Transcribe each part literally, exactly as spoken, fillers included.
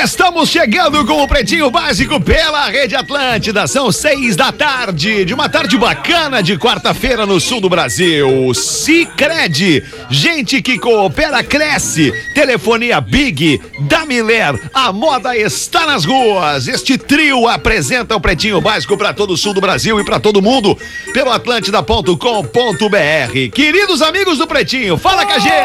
Estamos chegando com o Pretinho Básico pela Rede Atlântida. São seis da tarde, de uma tarde bacana de quarta-feira no sul do Brasil. Sicredi, gente que coopera cresce. Telefonia Big, da Miller, a moda está nas ruas. Este trio apresenta o Pretinho Básico para todo o sul do Brasil e para todo mundo pelo atlântida ponto com ponto br. Queridos amigos do Pretinho, fala com a gente!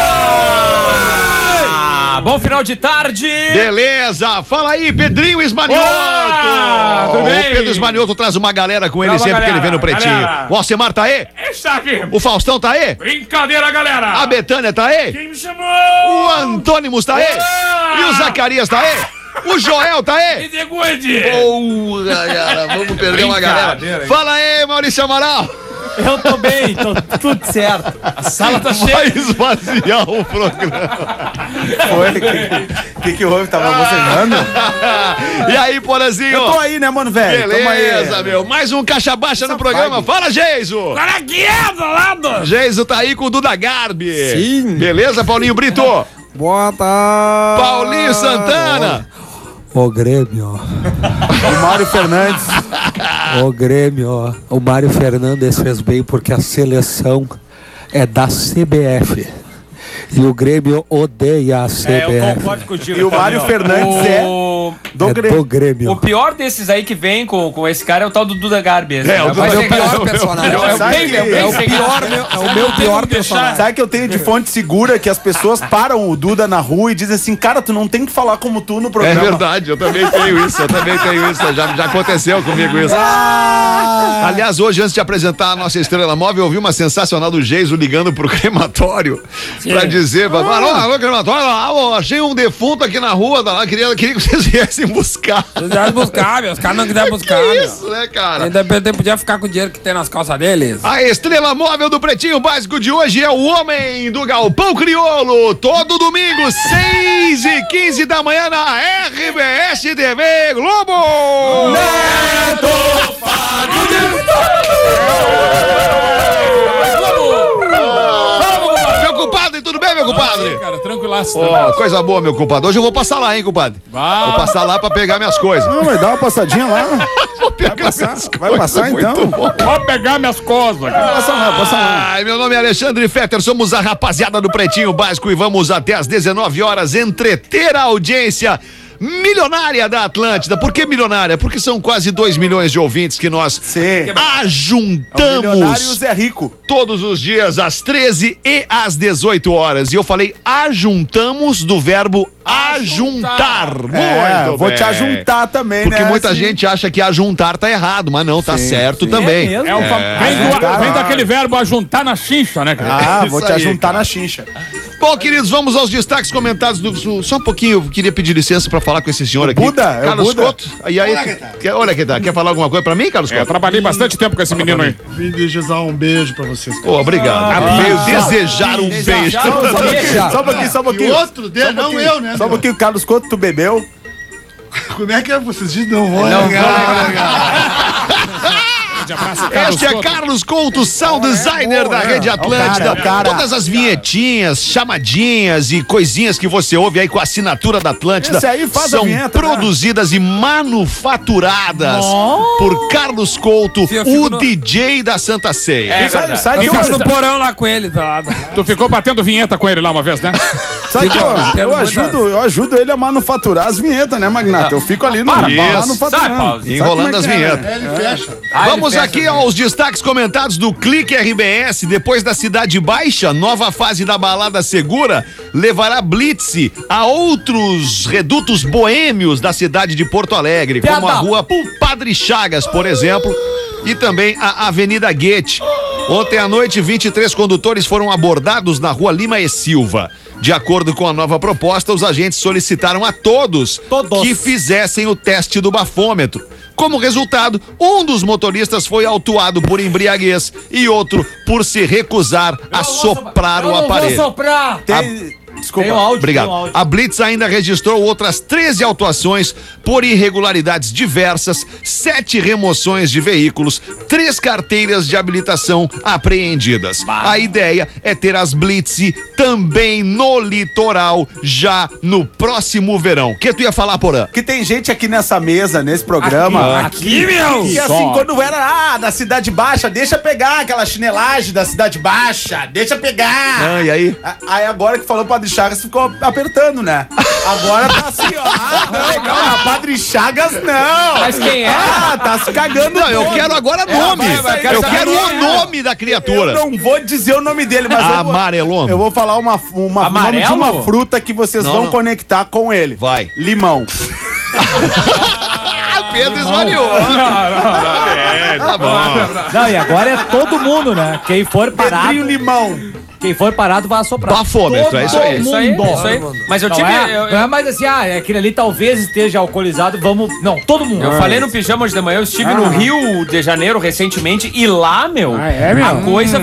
Bom final de tarde. Beleza, fala aí, Pedrinho Esmanioto. Olá, tudo bem? O Pedro Esmanioto traz uma galera com ele Traz uma sempre galera, que ele vem no Pretinho. galera. O Alcemar tá aí? Está aqui. O Faustão tá aí? Brincadeira, galera. A Betânia tá aí? Quem me chamou? O Antônimos tá aí? Olá. E o Zacarias tá aí? O Joel tá aí? Me degude. Porra, cara, vamos perder uma galera. Brincadeira, hein? Fala aí, Maurício Amaral. Eu tô bem, tô tudo certo. A sala tá Vai cheia. esvaziar o programa. Foi? O que, que que houve? Tava bocejando? E aí, Porazinho? Eu tô aí, né, mano, velho? Tamo aí. Beleza, meu. Mais um caixa baixa no programa. vibe. Fala, Geiso. Olha aqui, do lado. Geiso tá aí com o Duda Garbi. Sim. Beleza, Paulinho Brito? Boa tarde. Paulinho Santana. O Grêmio. O Mário Fernandes. O Grêmio. O Mário Fernandes fez bem porque a seleção é da C B F. E o Grêmio odeia a C É, B eu F. concordo contigo. E o Mário também, ó. Fernandes é O... do é Grêmio. do Grêmio. O pior desses aí que vem com, com esse cara é o tal do Duda Garbi. É, o Vai Duda ser- Garbi é o É personagem. É o Sabe bem, que- é o bem é o sem pior, graça, meu- né? é o Não meu tem pior como deixar. personagem. Sabe que eu tenho de fonte segura que as pessoas param o Duda na rua e dizem assim, cara, tu não tem que falar como tu no É programa. verdade, eu também tenho isso, eu também tenho isso, já, já aconteceu comigo isso. Ah, Aliás, hoje, antes de apresentar a nossa estrela móvel, eu ouvi uma sensacional do Geiso ligando pro crematório pra dizer, alô, alô, crematório, alô, achei um defunto aqui na rua, tá lá, queria, queria que vocês viessem buscar. Eles vieram buscar, meu. Os caras não quiseram buscar, Que meu. isso, né, cara? Independente, podia ficar com o dinheiro que tem nas calças deles. A estrela móvel do Pretinho Básico de hoje é o homem do Galpão Crioulo, todo domingo, seis e quinze da manhã na R B S T V Globo! Meu compadre, tudo bem, meu compadre? Cara, tranquilaço. Ó, coisa boa, meu compadre. Hoje eu vou passar lá, hein, compadre? Vai. Vou passar lá pra pegar minhas coisas. não, vai dar uma passadinha lá. Vou pegar Vai passar, minhas vai coisas, passar muito então. bom. Pode pegar minhas coisas. Passa lá, passa lá. Ai, meu nome é Alexandre Fetter, somos a rapaziada do Pretinho Básico e vamos até às dezenove horas entreter a audiência milionária da Atlântida. Por que milionária? Porque são quase dois milhões de ouvintes que nós Sim. ajuntamos Milionários é rico. todos os dias às treze e às dezoito horas. E eu falei ajuntamos do verbo ajuntar. Muito É, vou bem. te ajuntar também, Porque né? muita assim. gente acha que ajuntar tá errado, mas não, tá Sim, certo sim. também. É mesmo? É o fam- vem, do- ajuntar, vem ó. daquele verbo ajuntar na chincha, né, cara? Ah, vou Isso te aí, ajuntar cara. na chincha. Bom, queridos, vamos aos destaques comentados do. Só um pouquinho, eu queria pedir licença pra falar com esse senhor aqui. Buda, é o Carlos Buda. Couto. E aí, quer, olha que tá. Quer falar alguma coisa pra mim, Carlos É, eu Couto? trabalhei bastante tempo com esse menino aí. Vim desejar um beijo pra vocês. Pô, obrigado. Veio desejar um beijo. Só um pouquinho, só um pouquinho, só um E pouquinho. outro dele, não pouquinho. eu, né? Só um meu? pouquinho, Carlos Couto, tu bebeu? Como é que é? Vocês dizem não vou Não negar. Este é Carlos Couto, sound designer da Rede Atlântida. o cara. Todas as vinhetinhas, chamadinhas e coisinhas que você ouve aí com a assinatura da Atlântida Esse aí faz a são vinheta, né? produzidas e manufaturadas por Carlos Couto, Fica- o fica no- D J da Santa Ceia. É Sai, verdade. sai Eu que faço eu, no porão lá com ele, tá lá. Tu ficou batendo vinheta com ele lá uma vez, né? sai que eu, Fica- eu ajudo, eu ajudo ele a manufaturar as vinhetas, né, Magnata? Eu fico ali no Isso. manufaturando. Sai, Paulo. Sabe Enrolando como é as que é, vinhetas. né? É, ele fecha. Ah, Vamos ele aqui fecha. aos destaques comentados do Clique R B S. Depois da Cidade Baixa, nova fase da balada segura levará Blitz a outros redutos boêmios da cidade de Porto Alegre, como a rua Padre Chagas, por exemplo, e também a Avenida Goethe. Ontem à noite, vinte e três condutores foram abordados na rua Lima e Silva. De acordo com a nova proposta, os agentes solicitaram a todos, Todos. que fizessem o teste do bafômetro. Como resultado, um dos motoristas foi autuado por embriaguez e outro por se recusar a soprar o aparelho. Tem, desculpa. Tem um áudio, Obrigado. tem um áudio. A Blitz ainda registrou outras treze autuações por irregularidades diversas, sete remoções de veículos, três carteiras de habilitação apreendidas. A ideia é ter as Blitz também no litoral já no próximo verão. O que tu ia falar, Porã? Que tem gente aqui nessa mesa, nesse programa. Aqui, meu! E assim, quando era ah, da Cidade Baixa, deixa pegar aquela chinelagem da Cidade Baixa, deixa pegar. Ah, e aí? A- Aí agora que falou Padre Chagas, ficou apertando, né? Agora tá assim, ó. Ah, não, legal, não, Padre Chagas não. Mas quem é? Ah, tá se cagando Não, eu todo. quero agora É, nome. vai sair, Eu vai quero sair. o nome da criatura. Eu não vou dizer o nome dele, mas eu vou, Amareloma. eu vou falar uma, uma, o nome de Amarelo? uma fruta que vocês Não, vão não. conectar com ele. Vai. Limão. Ah, Pedro esvariou. É, tá bom. Não, e agora é todo mundo, né? Quem for parado, Pedrinho Limão. quem for parado vai assoprar. Bafômetro, é isso aí. Isso aí, mundo. isso aí. Mas eu Não tive. é, eu- não é mais assim, ah, aquele ali talvez esteja alcoolizado, vamos... Não, todo mundo. Eu falei no Pijama hoje de manhã, eu estive no Rio de Janeiro recentemente e lá, meu, Ah, é, meu? a coisa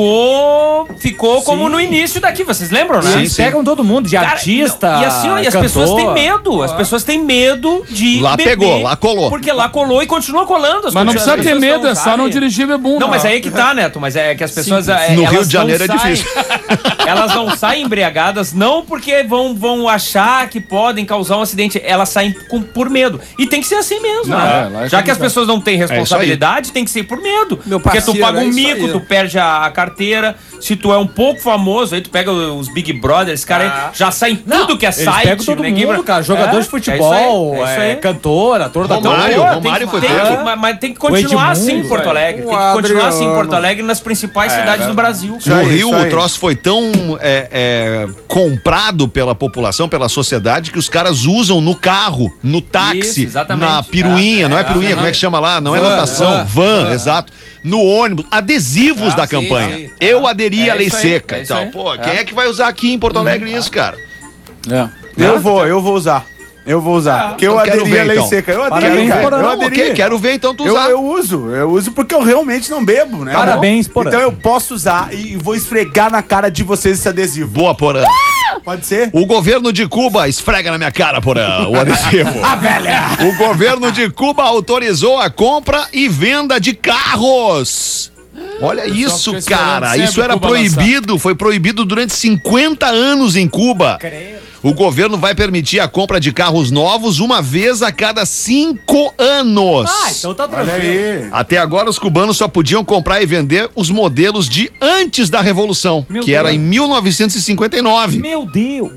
ficou ficou como no início daqui, vocês lembram, né? Eles pegam todo mundo, de Cara, artista, não, e assim, ó, e as cantor. pessoas têm medo, as pessoas têm medo de Lá beber, pegou, lá colou. Porque lá colou e continua colando. As Mas não pessoas- precisa as ter pessoas medo, é só sabem. não dirigir bebum. Não, mas aí é que tá, Neto, mas é que as pessoas... é, No elas Rio de não Janeiro é saem- difícil. Elas não saem embriagadas, não porque vão, vão achar que podem causar um acidente, elas saem com- por medo. E tem que ser assim mesmo, Não, né? é, lá é Já que as complicado. pessoas não têm responsabilidade, tem que ser por medo. Meu porque tu parceiro, paga um é isso mico, aí. tu perde a, a carteira. Se tu é um pouco famoso, aí tu pega os Big Brothers, cara, aí já sai em tudo que é Eles site. pegam todo ninguém- mundo, cara. Jogador É, de futebol, é isso aí, é isso é, aí. cantor, ator da Romário, Globo. Romário foi tem preso. que, mas, mas tem que continuar Edmundo, assim em Porto Alegre. Tem que O continuar assim em Adriano. Porto Alegre nas principais cidades do Brasil. No aí, Rio, isso aí. o troço foi tão é, é, comprado pela população, pela sociedade, que os caras usam no carro, no táxi, Isso, exatamente. na piruinha, É, não é é, piruinha, é, como é que chama lá? Não é Van, lotação, van, van. exato. No ônibus, adesivos da sim, campanha. sim. Eu aderi É à lei isso aí, seca é e isso tal. aí. Pô, quem é que vai usar aqui em Porto Alegre isso, cara? É. Eu vou, eu vou usar. Eu vou usar. Porque eu então quero aderi ver, à lei então. seca. Eu aderi, Parabéns, cara. Porã. Eu Não, aderi. ok, quero ver então tu Eu, usar. eu uso, eu uso porque eu realmente não bebo, né? Parabéns, Porã. Então eu posso usar e vou esfregar na cara de vocês esse adesivo. Boa, Porã. Pode ser? O governo de Cuba esfrega na minha cara, Porã, o adesivo. Ah, velha! O governo de Cuba autorizou a compra e venda de carros. Olha isso, fica esperando cara. sempre Isso era Cuba proibido. Foi proibido durante cinquenta anos em Cuba. O governo vai permitir a compra de carros novos uma vez a cada cinco anos. Ah, então tá Olha tranquilo. aí. Até agora, os cubanos só podiam comprar e vender os modelos de antes da Revolução, Meu que Deus. era em mil novecentos e cinquenta e nove. Meu Deus.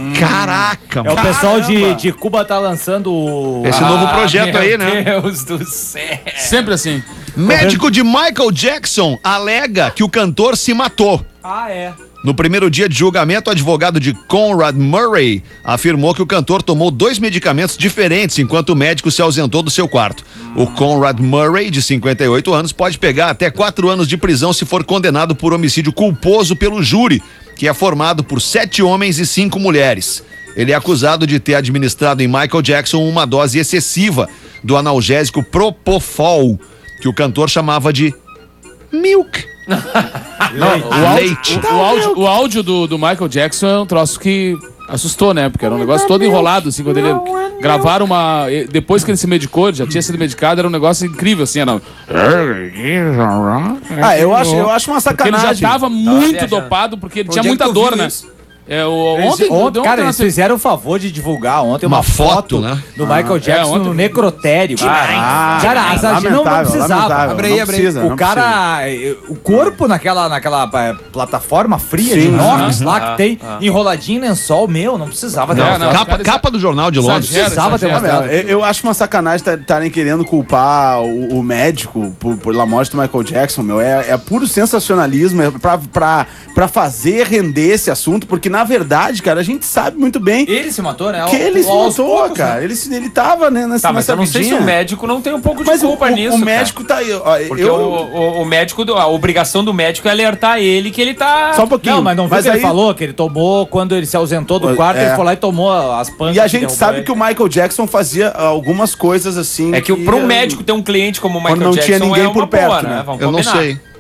Caraca, É o mano. pessoal de, de Cuba tá lançando o... Esse novo projeto meu aí, né? Deus do céu. Sempre assim. Médico de Michael Jackson alega que o cantor se matou. Ah, é. No primeiro dia de julgamento, o advogado de Conrad Murray afirmou que o cantor tomou dois medicamentos diferentes enquanto o médico se ausentou do seu quarto. O Conrad Murray, de cinquenta e oito anos, pode pegar até quatro anos de prisão se for condenado por homicídio culposo pelo júri, que é formado por sete homens e cinco mulheres. Ele é acusado de ter administrado em Michael Jackson uma dose excessiva do analgésico Propofol, que o cantor chamava de milk. O Leite. áudio, o áudio, o áudio do, do Michael Jackson é um troço que assustou, né? Porque era um negócio todo enrolado, assim, quando ele gravaram uma... Depois que ele se medicou, ele já tinha sido medicado, era um negócio incrível, assim, era... Ah, eu acho, eu acho uma Porque ele já sacanagem. tava muito viajando. dopado, porque ele Onde tinha é que muita tu dor, viu né? isso? É, o, ontem, Ontem, ontem cara, na eles fizeram o favor de divulgar ontem Uma uma, foto, foto, né? do Michael Jackson ontem- no necrotério. Ah, cara, a Zadi não, não lamentável, precisava. lamentável. Abre aí, Não abre aí. precisa, O não cara, eh, o corpo naquela, naquela eh, plataforma fria Sim, de inox aham, lá que aham, tem, aham. enroladinho em lençol, meu, não precisava ter Não, mostrado. não. Capa, caras- capa do Jornal de Londres. Exagera, precisava ter exagera. mostrado. Eu, eu acho uma sacanagem estarem querendo culpar o, o médico por, pela morte do Michael Jackson, meu. É, é puro sensacionalismo, é pra, pra, pra fazer render esse assunto, porque na verdade, cara, a gente sabe muito bem Ele se matou, né? que ele se Aos matou, poucos, cara. né? Ele, se- ele tava né, nessa, Tá, mas nessa eu não sei se vidinha. o médico não tem um pouco de Mas o, culpa o- nisso, o cara. médico tá aí. Ó, Porque eu, o, o, o médico, do- a obrigação do médico é alertar ele que ele tá... Só um pouquinho. Não, mas não viu mas que ele aí- falou que ele tomou quando ele se ausentou do quarto, É. ele foi lá e tomou as pancas. E a gente sabe que o Michael Jackson fazia algumas coisas assim. É que para um médico ter um cliente como o Quando Michael não Jackson tinha ninguém é uma por perto, boa, né? né? Vamos Eu não combinar. sei.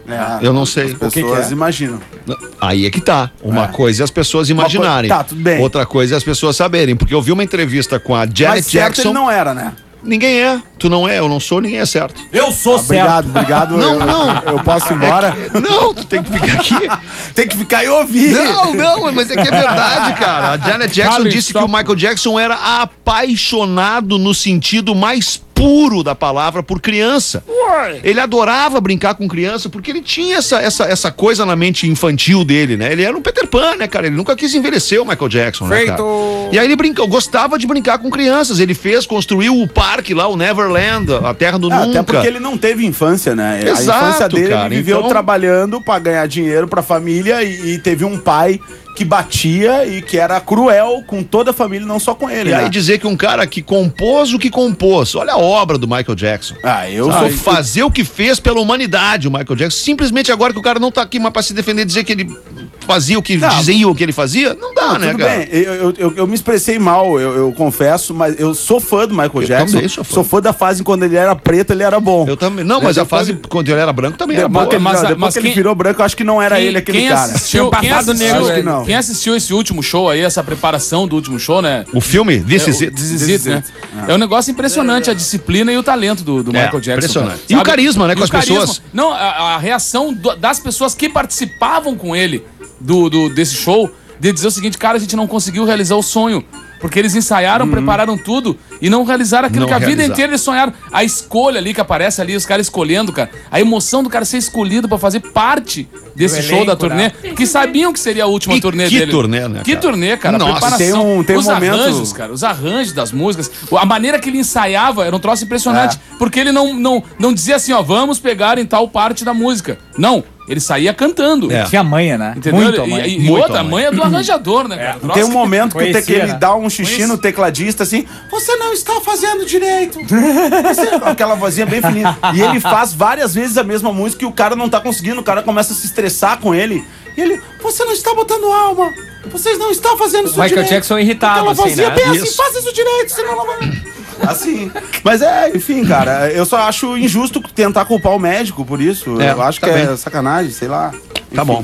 É, Eu não sei. As pessoas que é? imaginam. Aí é que tá. Uma É. coisa é as pessoas imaginarem. Tá, tudo bem. Outra coisa é as pessoas saberem. Porque eu vi uma entrevista com a Mas Janet certo Jackson. ele não era, né? Ninguém é. Tu não é, eu não sou, ninguém é certo. Eu sou Obrigado, obrigado. Não, eu, não. Eu posso ir embora? Não, tu tem que ficar aqui. Tem que ficar e ouvir. Não, não, mas é que é verdade, cara. A Janet Jackson Fala, disse que stop. o Michael Jackson era apaixonado no sentido mais puro da palavra por criança. Ele adorava brincar com criança porque ele tinha essa, essa, essa coisa na mente infantil dele, né? Ele era um Peter Pan, né, cara? Ele nunca quis envelhecer, o Michael Jackson, né, cara? E aí ele brincou, gostava de brincar com crianças. Ele fez, construiu o parque lá, o Neverland, a Terra do Ah, Nunca. até porque ele não teve infância, né? Exato, a infância dele, cara, ele viveu então- trabalhando pra ganhar dinheiro pra família e, e teve um pai que batia e que era cruel com toda a família, não só com ele, E aí né? dizer que um cara que compôs o que compôs, olha a obra do Michael Jackson. Ah, eu Sabe, sou fazer o que fez pela humanidade, o Michael Jackson. Simplesmente agora que o cara não tá aqui mais pra se defender, dizer que ele fazia o que Não. dizia o que ele fazia, não dá, Não, né, tudo cara? bem, eu, eu, eu, eu me expressei mal, eu, eu confesso, mas eu sou fã do Michael Eu Jackson. também sou fã. da fase quando ele era preto, ele era bom. Eu também. Não, mas a Depois- fase quando ele era branco também era Depois, boa. que, ele- mas não, a- depois mas que ele quem- virou branco, eu acho que não era ele aquele quem cara. Assistiu, quem, passado assistiu, negro. Acho que não. quem assistiu esse último show aí, essa preparação do último show, né? O filme, This É, Is o It. This Is It, né? É um negócio impressionante, a disciplina e o talento do, do É, Michael Jackson. impressionante. cara. E o Sabe? carisma, né, E com o as carisma. pessoas. Não, a, a reação do- das pessoas que participavam com ele do, do- desse show, de dizer o seguinte, cara, a gente não conseguiu realizar o sonho. Porque eles ensaiaram, prepararam tudo e não realizaram aquilo Não que a vida realizaram. inteira eles sonharam. A escolha ali que aparece ali, os caras escolhendo, cara. A emoção do cara ser escolhido pra fazer parte desse Do show elenco, da turnê. né? Que sabiam que seria a última E turnê que dele. turnê, né, Que cara? turnê, cara. Nossa, a preparação, tem um- tem um os momento- arranjos, cara. Os arranjos das músicas. A maneira que ele ensaiava era um troço impressionante. Porque ele não, não, não dizia assim, ó, vamos pegar em tal parte da música. Não. Ele saía cantando. É. Tinha manha, né? Entendeu? Muito a E- manha. E, e Muito outra, a a manha. manha é do arranjador, né, cara? Tem um momento que, o te- que Conhecia, ele né? dá um xixi no tecladista assim, você não está fazendo direito. Você- Aquela vozinha bem fininha. E ele faz várias vezes a mesma música e o cara não tá conseguindo, o cara começa a se estressar com ele. E ele, você não está botando alma. Vocês não estão fazendo isso Michael direito. Jackson irritado, Aquela assim, vozinha né? bem assim, Isso. faz isso direito, senão não vai... Assim. Mas é, enfim, cara, eu só acho injusto tentar culpar o médico por isso. É, eu acho tá que é bem. sacanagem, sei lá. Tá Enfim, bom.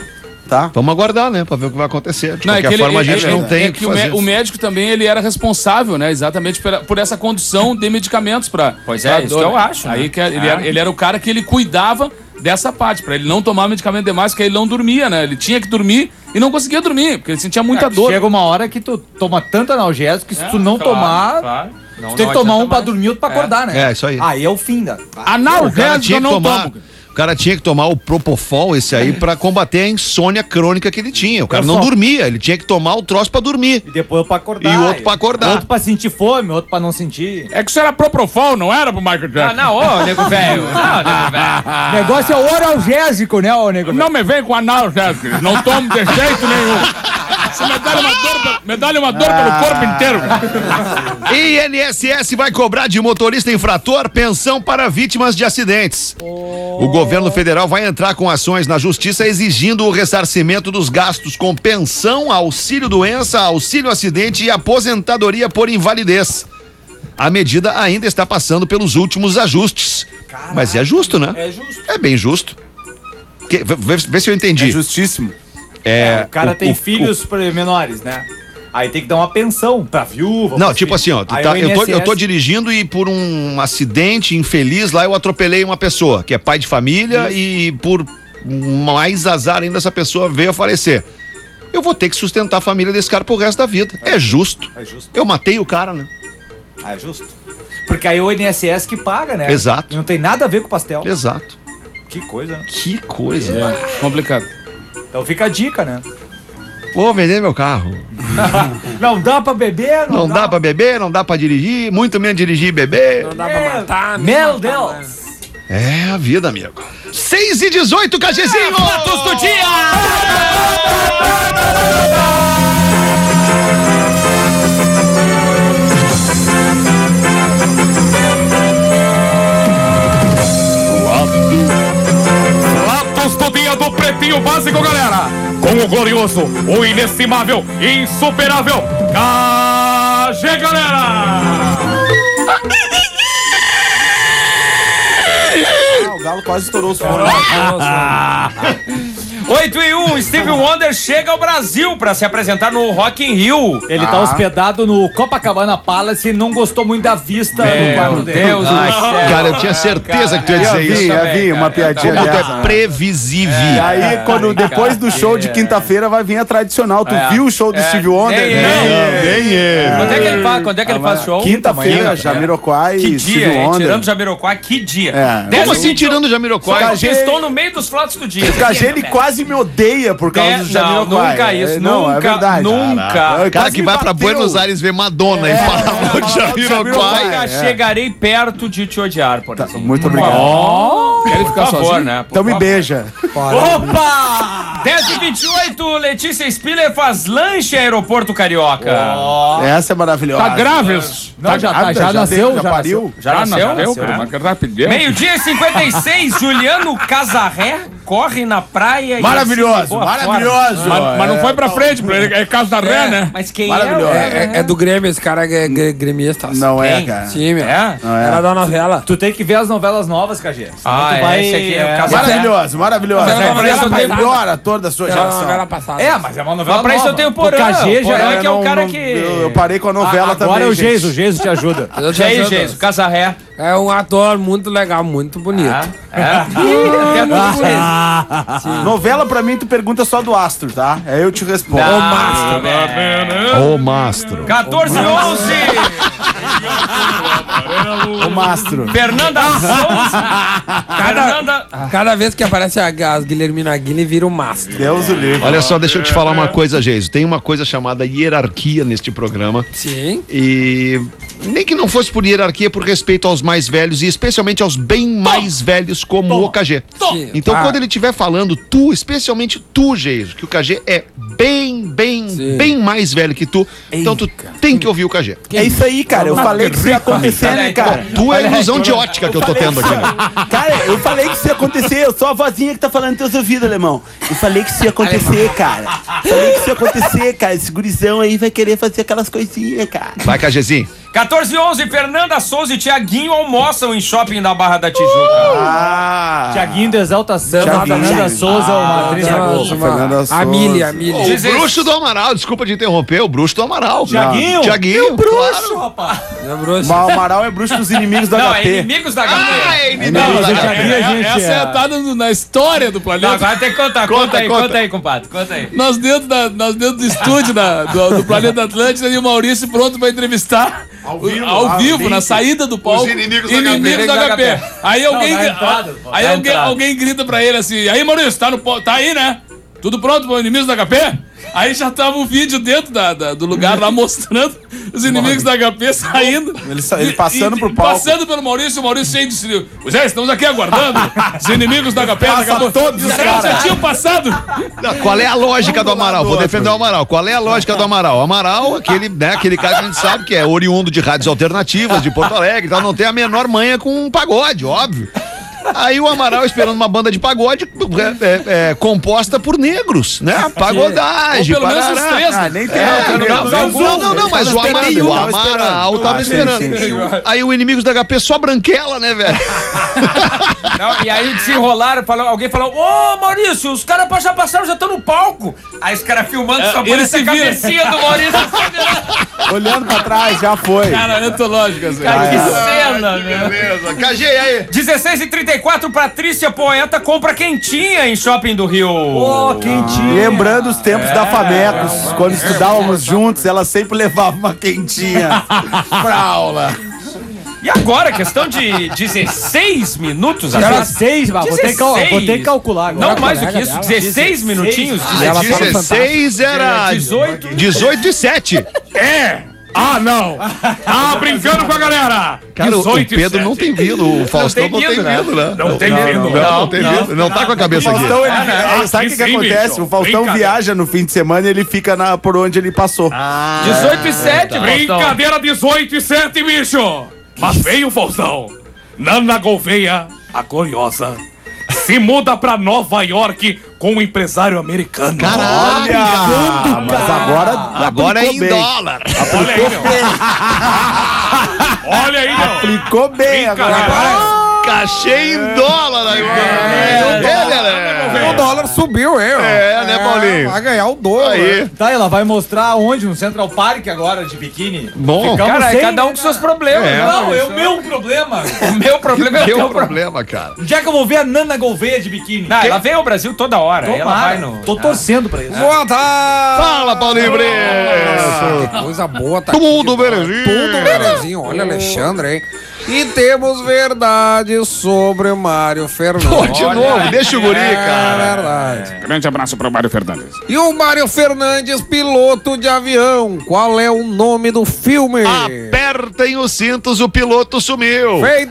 Tá? Vamos aguardar, né? Pra ver o que vai acontecer. De Não, é qualquer que ele- forma, a é- gente é- não é tem o que que o, mé- fazer. o médico também ele era responsável, né? Exatamente pela- por essa condução de medicamentos para. Pois é, isso que eu acho, Aí né? que ele, É. era, ele era o cara que ele cuidava dessa parte, pra ele não tomar medicamento demais, porque ele não dormia, né? Ele tinha que dormir e não conseguia dormir, porque ele sentia muita É, dor. Chega uma hora que tu toma tanto analgésico que se tu não Claro, tomar, claro. Não- tu tem não que tomar adianta um pra mais. dormir, outro pra acordar, né? É, isso aí. Aí é o fim da... O cara Analgésico tinha eu que não tomar. tomo. O cara tinha que tomar o Propofol, esse aí, pra combater a insônia crônica que ele tinha. O cara não Propofol. dormia, ele tinha que tomar o troço pra dormir. E depois pra acordar. E o outro pra acordar. Outro pra sentir fome, outro pra não sentir. É que isso era Propofol, não era pro Michael Ah, Jackson. não, ô, nego velho. Não, nego velho. O negócio é oralgésico, né, ô nego? Não me vem com analgésico, não tomo de jeito nenhum. Você me dá uma dor, pe- me dá uma dor pelo corpo inteiro. cara. I N S S vai cobrar de motorista infrator pensão para vítimas de acidentes. O governo federal vai entrar com ações na justiça exigindo o ressarcimento dos gastos com pensão, auxílio-doença, auxílio-acidente e aposentadoria por invalidez. A medida ainda está passando pelos últimos ajustes. Mas é justo, né? É justo. É bem justo. Que- vê, vê- vê se eu É entendi. justíssimo. É, o cara o- tem o- filhos pre- menores, né? Aí tem que dar uma pensão pra viúva. Não, pra tipo assim, filho. ó, tu Aí tá- o eu, tô, eu tô I N S S dirigindo e por um acidente infeliz lá eu atropelei uma pessoa, que é pai de família e por mais azar ainda essa pessoa veio a falecer. Eu vou ter que sustentar a família desse cara pro resto da vida. É justo. É justo. Eu matei o cara, né? Ah, é justo. Porque aí é o I N S S que paga, né? Exato. E não tem nada a ver com o pastel. Exato. Que coisa, né? Que coisa. É, complicado. Então fica a dica, né? Vou vender meu carro. Não dá pra beber, não, Não dá pra beber, não dá pra dirigir, muito menos dirigir e beber. Não dá pra matar, nem Meu matar Deus! mais. É a vida, amigo. seis e dezoito, Cajezinho! Fatos do dia! Fatos do dia do Pretinho Básico, galera. Com o glorioso, o inestimável, insuperável K G, galera. Ah, o Galo quase estourou os fones. oito e um, Stevie Wonder chega ao Brasil pra se apresentar no Rock in Rio. Ele tá hospedado no Copacabana Palace e não gostou muito da vista do quarto dele. Deus do Ai, céu. cara, eu tinha certeza que tu ia Eu dizer vi, isso. eu vi uma piadinha Como tu dessa. é previsível. E aí, quando, depois do show de quinta-feira, vai vir a tradicional. Tu viu o show do Stevie Wonder? Nem Não. ele. Nem ele. Quando é que ele faz, quando é que ele faz show? Quinta-feira, Jamiroquai Que e dia, Stevie hein? Wonder. Tirando Jamiroquai, que dia? É. Dez Como e assim vinte, tirando o Jamiroquai? eu estou no meio dos flotos do dia. O Cagê, ele quase me odeia por causa É, do não, Jamiroquai. nunca isso, É, não, nunca, é verdade. nunca. Ele O cara quase que me vai pra bateu. Buenos Aires ver Madonna e fala mal de Jamiroquai. Nunca é. chegarei perto de te odiar, por exemplo. Muito obrigado. Quer ele Por ficar favor, sozinho? né? Por Então me favor. beija. Opa! dez e vinte e oito, Letícia Spiller faz lanche aeroporto carioca. Essa é maravilhosa. Tá grave isso. Não, já, tá, grávida? já, nasceu, já, já pariu? Já nasceu? nasceu? Mas que rapidez. Meio-dia e cinquenta e seis, Juliano Casarré corre na praia. e Maravilhoso, assim, boa maravilhoso. forma. Mas, mas não foi pra frente, pra ele é casa da ré, né? Mas quem Maravilhoso. é? É, é do Grêmio, esse cara é gre- gremista. Não é, Quem? cara. Sim, meu. É? Não é. Era da novela. Tu tem que ver as novelas novas, Cagê. Ah, tu é, vai, esse aqui é o é, Casarré. Maravilhoso, maravilhoso. Mas é uma novela o passada. melhor ator da sua Era da geração. novela passada. É, mas é uma novela Mas pra isso nova. eu tenho o O Porã. Cagê O Porã já que é o não- cara não- que... Eu, eu parei com a novela Agora também. é o gente. Geiso, o Geiso te ajuda. Eu te E aí, ajudo. Jesus, Casarré. É um ator muito legal, muito bonito. Ah, é? Ih, até muito bonito. Novela, pra mim, tu pergunta só do Astro, tá? Aí eu te respondo. Não, mastro. Ô, mastro. quatorze e onze. O Mastro. Fernanda Souza. Fernanda... Cada vez que aparece a, as Guilhermina Aguilera, vira um mastro. Deus o livre. Olha só, deixa eu te falar uma coisa, Geiso. Tem uma coisa chamada hierarquia neste programa. Sim. E nem que não fosse por hierarquia, por respeito aos mais velhos e especialmente aos bem mais velhos como o K G. Sim. Então, Ah. quando ele estiver falando, tu, especialmente tu, Geiso, que o K G é bem, bem, Sim. bem mais velho que tu, então tu tem que ouvir o K G. É isso aí, cara. Eu falei que isso ia acontecer, né, cara? Tu é ilusão de ótica que eu tô tendo aqui, né? Cara, eu falei que isso ia acontecer. Eu sou a vozinha que tá falando nos teus ouvidos, alemão. Eu falei que isso ia acontecer, cara. Falei que isso ia acontecer, cara. Esse gurizão aí vai querer fazer aquelas coisinhas, cara. Vai, KGzinho. quatorze e onze, Fernanda Souza e Tiaguinho almoçam em shopping da Barra da Tijuca. Ah! Tiaguinho do Exalta Samba, Tiaguinho. Fernanda Souza, uma atriz da Globo. Fernanda Souza. A Milha, a Milha. O Dezesseis. bruxo do Amaral, desculpa te interromper, o bruxo do Amaral. Tiaguinho? Tiaguinho, claro. rapaz. É bruxo. Mas o Amaral é bruxo dos inimigos do Não, H é P. inimigos da H P. Ah, é inimigo Não, da eu H P. já vi a gente. Essa é a tada no- na história do Não, planeta. agora tem que contar. Conta, Conta, aí, conta. conta aí, compadre. Conta aí. Nós dentro, da, nós dentro do estúdio da- do, do Planeta Atlântida e o Maurício pronto pra entrevistar ao vivo, ao ao vivo vivo. na saída do palco. Os inimigos do inimigos do H P. Aí alguém, na gri- entrada, pô. aí Na alguém, entrada. alguém grita pra ele assim: aí Maurício, tá, no, po- tá aí, né? Tudo pronto pro inimigos do H P? Aí já tava o vídeo dentro da, da- do lugar lá mostrando os inimigos do H P saindo. Ele sa- ele passando E- e- pro palco. Passando pelo Maurício, o Maurício cheio de cilindro. Pois é, estamos aqui aguardando os inimigos do H P. Passa Acabou. todos Os os caras já caras. tinham passado. Não, qual é a lógica do Um do lado Amaral? do Vou outro. defender o Amaral. Qual é a lógica do Amaral? O Amaral, aquele, né, aquele cara que a gente sabe que é oriundo de rádios alternativas de Porto Alegre, então não tem a menor manha com um pagode, óbvio. Aí o Amaral esperando uma banda de pagode é, é, é, composta por negros, né? Pagodagem, Ou pelo menos os parará. três. Ah, nem tem. É, não, não, não, não, não, não, mas o Tava Amaral, esperando, o tava Amaral tava Ah, sim, esperando. sim, sim. Aí o Inimigos da H P só branquela, né, velho? Não, e aí desenrolaram, falou, alguém falou, ô Maurício, os caras já passaram, já estão no palco. Aí os caras filmando, só ele aparece se a vira. cabecinha do Maurício. Olhando pra trás, já foi. Cara, antológica, assim. Cara, que é. cena, né? Beleza. K G, aí? dezesseis e trinta e quatro, Patrícia Poeta compra quentinha em Shopping do Rio. Ô, quentinho. Lembrando os tempos da Famecos, quando estudávamos juntos, ela sempre levava uma quentinha pra aula. E agora, questão de dezesseis minutos agora. dezesseis, mas vou ter que, cal- vou ter que calcular agora. Não mais do que colega isso, dela. dezesseis minutinhos. E ela tava dezesseis era dezoito. dezoito e sete. É! Ah, não! Ah, brincando com a galera! Cara, o dezoito e Pedro sete. não tem vindo, o Faustão não tem tem vindo, né? vindo, né? Não tem não, vindo. Não, Não, não tem não. vindo. Não tá com a O cabeça aqui. Faustão, ele, Ah, sabe o que que, que sim, acontece? bicho. O Faustão Brincadeira. viaja no fim de semana e ele fica na, por onde ele passou. dezoito e sete, Faustão. Brincadeira dezoito e sete, bicho! Mas veio o Faustão. Nana Gouveia, a gloriosa, se muda pra Nova York com um empresário americano. Caraca! Ah, mas agora, Agora é aplicou em bem. dólar. Olha aí, meu. Olha aí, meu. Aplicou bem agora. Brincadeira. cachê em dólar aí, mano. É, Ele, né? O dólar subiu, hein? ó. É, né, Paulinho? Vai ganhar o dobro. Aí. né? Tá, ela vai mostrar onde? No Central Park agora, de biquíni? Bom, Ficamos Cara, é sem- cada um com seus problemas. É. né? Não, é o meu problema. O meu problema é o Deu teu um problema. problema, cara. Onde é que eu vou ver a Nana Gouveia de biquíni? Não, ela vem ao Brasil toda hora. Ela Tomara. vai no. Tô torcendo pra isso. Boa tarde! Fala, Paulinho Ah, Brito. que coisa boa, tá Tudo aqui de belezinha. boa. Tudo belezinho. Olha, Alexandre, hein? E temos verdades sobre o Mário Fernandes. Pô, de novo, deixa o guri, É cara. verdade. Grande abraço pro Mário Fernandes. E o Mário Fernandes, piloto de avião. Qual é o nome do filme? Apertem os cintos, o piloto sumiu. Feito!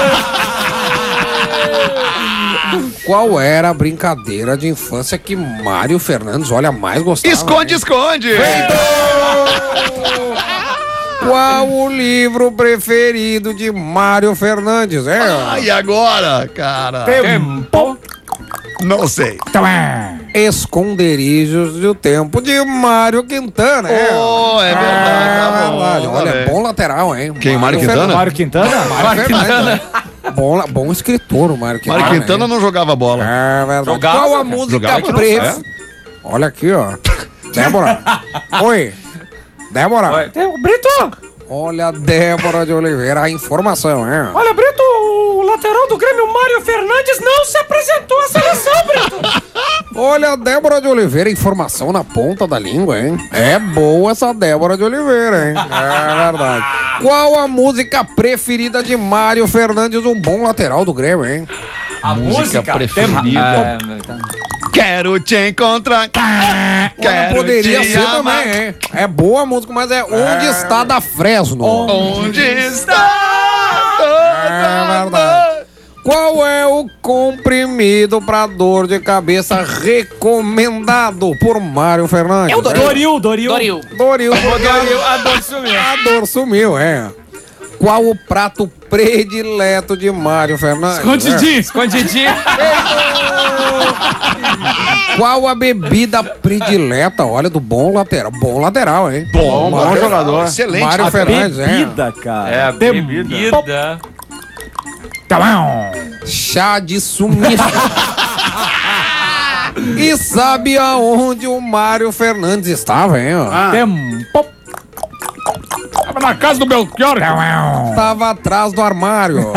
Qual era a brincadeira de infância que Mário Fernandes, olha, mais gostava? Esconde, hein? esconde. Qual o livro preferido de Mário Fernandes? É? Ah, e agora, cara? Tempo. Não sei. Esconderijos do Tempo de Mário Quintana. É, Oh, é verdade. É tá bom, verdade. tá Olha, bem. bom lateral, hein? Quem, Mário Quintana? Mário Quintana? Mário Fernandes. Bom, la- bom escritor, o Mário Quintana. Mário Quintana hein? não jogava bola. É verdade. Jogava, Qual a cara. música Jogava que não pref... sei. Olha aqui, ó. Débora. Oi. Débora. Oi. Tem- Brito! Olha, Débora de Oliveira, a informação, hein? Olha, Brito, o lateral do Grêmio, Mário Fernandes, não se apresentou à seleção, Brito! Olha, Débora de Oliveira, informação na ponta da língua, hein? É boa essa Débora de Oliveira, hein? É verdade. Qual a música preferida de Mário Fernandes, um bom lateral do Grêmio, hein? A música, preferida. Quero te encontrar. Olha, Quero poderia te ser amar. também, hein? É boa a música, mas é Onde Está da Fresno. Onde está toda É verdade. Qual é o comprimido pra dor de cabeça recomendado por Mário Fernandes? É o Doril, Doril. Doril. Doril. porque A dor sumiu. A dor sumiu, é. Qual o prato predileto de Mário Fernandes? Escondidinho. Escondidinho. É. Qual a bebida predileta? Olha, do bom lateral. Bom lateral, hein? Bom, bom lateral. jogador. Excelente. Mário lateral. Fernandes, é. Bebida, cara. É, a bebida. Chá de sumiço. E sabe aonde o Mário Fernandes estava, hein? ó? Ah. Tempo. Tava na casa do Belchior. Tava atrás do armário.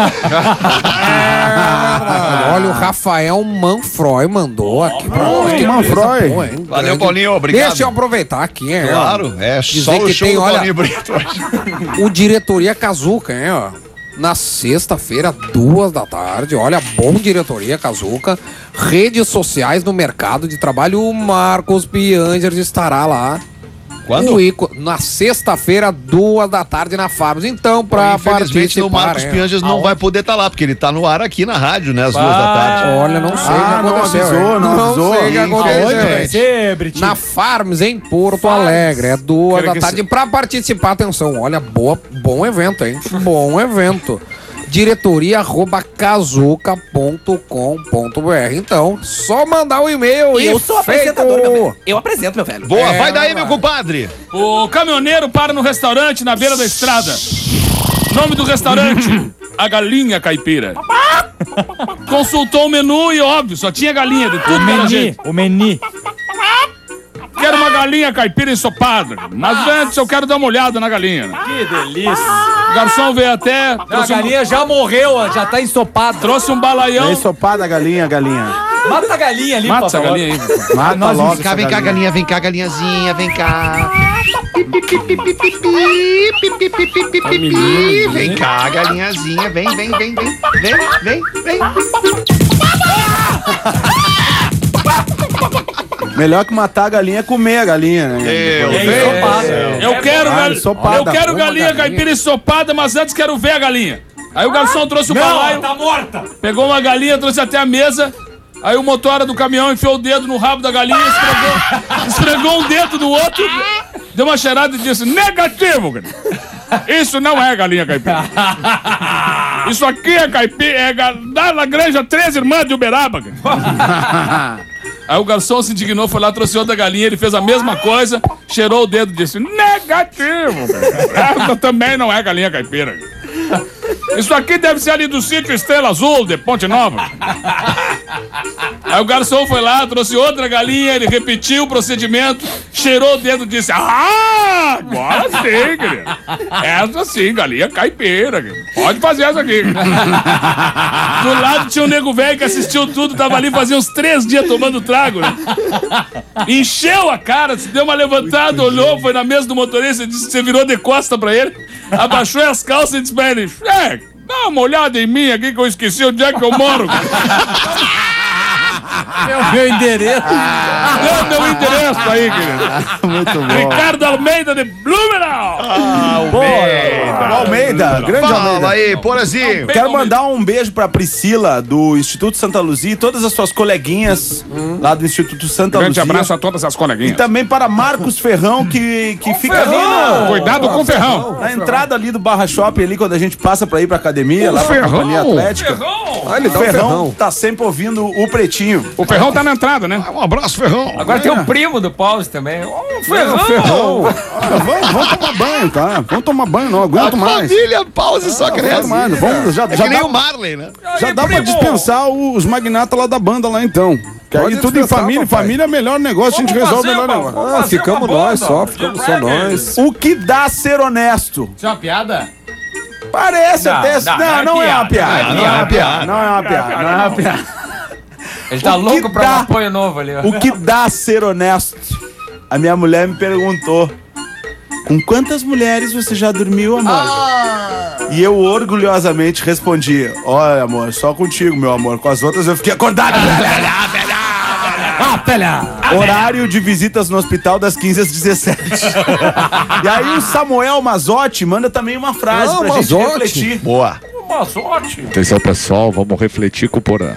É, olha, o Rafael Manfroy mandou aqui pra nós. Que Manfroy. coisa boa, hein? Valeu, Grande. Paulinho. Obrigado. Deixa eu aproveitar aqui, hein? ó. Claro, é Dizer só o que show tem, do olha- Paulinho Brito hoje. O Diretoria Kazuca, hein, ó. Na sexta-feira, duas da tarde. Olha, bom Diretoria Kazuca. Redes sociais no mercado de trabalho. O Marcos Piangers estará lá. Quando? O Ico, na sexta-feira, duas da tarde, na Fábrica. Então, pra Infelizmente, o participar... Marcos hein? Pianges não vai poder estar lá, porque ele tá no ar aqui na rádio, né? Às duas da tarde. Olha, não sei o Ah, que não aconteceu. avisou, hein? não avisou. sei o que Aonde, aconteceu. gente? hein? Você, Britinho. Na Farms, em Porto Alegre. É duas Quero da que tarde. Pra participar, atenção. Olha, boa, bom evento, hein? Bom evento. Diretoria arroba kazuca ponto com ponto br. Então, só mandar o e-mail e Eu sou feito. apresentador, meu velho. Eu apresento, meu velho. Boa, É, vai daí, meu vai. compadre. O caminhoneiro para no restaurante na beira da estrada. Nome do restaurante: A Galinha Caipira. Consultou o menu e, óbvio, só tinha galinha de tudo. O que era Meni, jeito. o Meni. Quero uma galinha caipira ensopada. Mas antes eu quero dar uma olhada na galinha. né? Que delícia. O garçom veio até, A trouxe um, galinha já morreu, ó, já tá ensopada. trouxe um É balaião. ensopada a galinha, galinha. Mata a galinha ali, Mata por essa favor. galinha aí. Mata nós logo Vem cá, essa vem cá, galinha, vem cá, galinhazinha, vem cá. Vem cá, galinhazinha, vem, vem, vem, vem, vem, vem, vem. Melhor que matar a galinha é comer a galinha, né? Meu É Deus. ensopada. Eu quero, Ah, gal... ensopada. eu quero Uma galinha, galinha. caipira ensopada, mas antes quero ver a galinha. Aí o garçom trouxe o balaio, Não, tá morta. pegou uma galinha, trouxe até a mesa. Aí o motora do caminhão enfiou o dedo no rabo da galinha, esfregou, esfregou um dedo no outro, deu uma cheirada e disse: negativo, cara. Isso não é galinha caipira. Isso aqui é caipira, é ga... da na granja Três Irmãs de Uberaba, cara. Aí o garçom se indignou, foi lá, trouxe outra galinha, ele fez a mesma coisa, cheirou o dedo e disse: negativo, cara. Essa também não é galinha caipira. Isso aqui deve ser ali do sítio Estrela Azul, de Ponte Nova. Aí o garçom foi lá, trouxe outra galinha, ele repetiu o procedimento, cheirou o dedo e disse: ah, agora sim, querido. Essa sim, galinha caipira, querido. Pode fazer essa aqui. Do lado tinha um nego velho que assistiu tudo, tava ali fazia uns três dias tomando trago, né? Encheu a cara, se deu uma levantada, olhou, foi na mesa do motorista, disse que você virou de costa pra ele, abaixou as calças e disse pra ele: é, dá uma olhada em mim aqui que eu esqueci onde é que eu moro. Meu, meu endereço. Deu meu endereço aí, querido. Muito bom. Ricardo Almeida de Blumenau. Ah, Almeida. Almeida, grande Fala Almeida. aí, Porazinho. Quero mandar um beijo pra Priscila, do Instituto Santa Luzia, e todas as suas coleguinhas lá do Instituto Santa Grande Luzia. abraço a todas as E coleguinhas. também para Marcos Ferrão, que, que fica ali na, Cuidado com o Ferrão. na entrada ali do Barra Shopping, ali quando a gente passa pra ir pra academia, lá pra Ferrão. Companhia Atlética. Ah, ele O dá um Ferrão ferrão. tá sempre ouvindo o Pretinho. O Ferrão tá na entrada, né? Um abraço, Ferrão. Agora tem um primo do Pause também. Ô, Ferrão! Ferrão. Ah, vamos, vamos tomar banho, tá? Vamos tomar banho, não aguento A mais. família Pause só Não cresce. aguento mais. Vamos, já, É já que nem dá, o Marley, né? já dá pra dispensar os magnatas lá da banda lá então. Que aí Pode tudo em dispensar, família, papai. família é melhor negócio, a gente Vamos resolve fazer melhor uma- negócio. Ah, Fazer ficamos uma nós banda só, de ficamos só reggae. nós. O que dá ser honesto? Isso é uma piada? Parece Não, até. não, Não, não, não é é uma piada. piada. Não é uma piada. Não é uma piada. Não é uma piada. Ele tá O que louco pra dá? um apoio novo ali, ó. O que dá ser honesto? A minha mulher me perguntou: com quantas mulheres você já dormiu, amor? E eu orgulhosamente respondi: olha, amor, só contigo, meu amor. Com as outras eu fiquei acordado. Ah, pelha! Horário de visitas no hospital das quinze às dezessete. E aí o Samuel Mazotti manda também uma frase Ah, pra gente Mazotti. refletir. Boa. Boa sorte. Atenção, pessoal, vamos refletir com o Porã.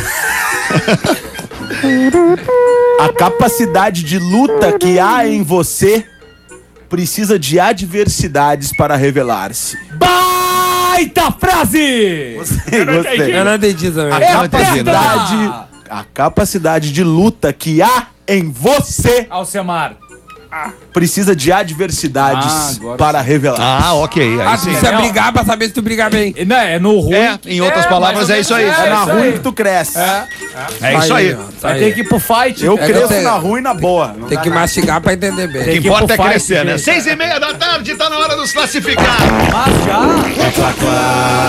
A capacidade de luta que há em você precisa de adversidades para revelar-se. Baita frase! Gostei, gostei. Eu não entendi também. A capacidade, a capacidade de luta que há em você Alcemar. precisa de adversidades Ah, agora para revelar. Ah, ok. Ah, Aí tu sim. precisa brigar pra saber se tu briga bem. Não, é no ruim. É, em outras É, palavras, mais ou é isso aí. menos É na isso ruim aí. que tu cresce. É isso aí. ó, tá Vai aí. ter que ir pro fight. Eu É que cresço tem- na ruim e na boa. Não Tem dá que nada. mastigar pra entender O bem. que que ir importa pro é fight, crescer, né? gente. Seis e meia da tarde, tá na hora dos classificados. Mas já.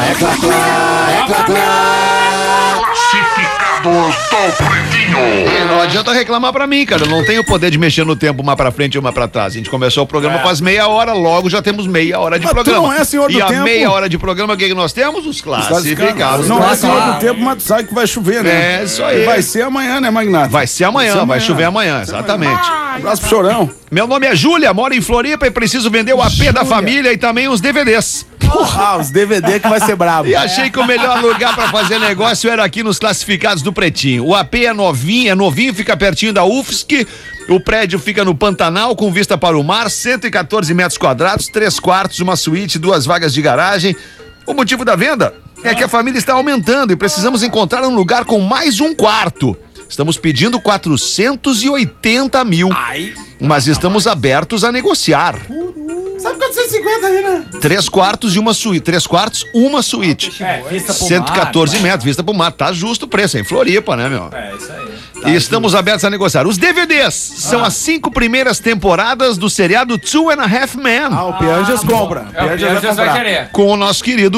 E não adianta reclamar pra mim, cara. Eu não tenho o poder de mexer no tempo uma pra frente e uma pra trás. A gente começou o programa faz meia hora, logo já temos meia hora de Mas tu programa. não é senhor do e a tempo. meia hora de programa, o que, que nós temos? Os classificados. Não é Claro. senhor do tempo, mas tu sabe que vai chover, né? É, isso aí. Vai ser amanhã, né, Magnata? Vai ser amanhã, Vai vai, ser chover amanhã. amanhã, exatamente. Um abraço pro Chorão. Meu nome é Júlia, moro em Floripa e preciso vender o A P da família e também os D V Ds. Ah, os D V D que vai ser brabo. E achei que o melhor lugar pra fazer negócio era aqui nos classificados do Pretinho. O A P é novinho, é novinho, fica pertinho da U F S C. O prédio fica no Pantanal, com vista para o mar, cento e quatorze metros quadrados, três quartos, uma suíte, duas vagas de garagem. O motivo da venda é que a família está aumentando e precisamos encontrar um lugar com mais um quarto. Estamos pedindo quatrocentos e oitenta mil, mas estamos abertos a negociar. Sabe quatrocentos e cinquenta aí, né? Três quartos e uma suíte. Três quartos, uma suíte. É, vista pro cento e quatorze mar, metros, vista pro mar. Tá justo o preço, é em Floripa, né, meu? É, isso aí. E estamos abertos a negociar. Os D V Ds são as cinco primeiras temporadas do seriado Two and a Half Men. Ah, o Pianjas compra. É, o Pianjas Pianjas vai comprar. querer. Com o nosso querido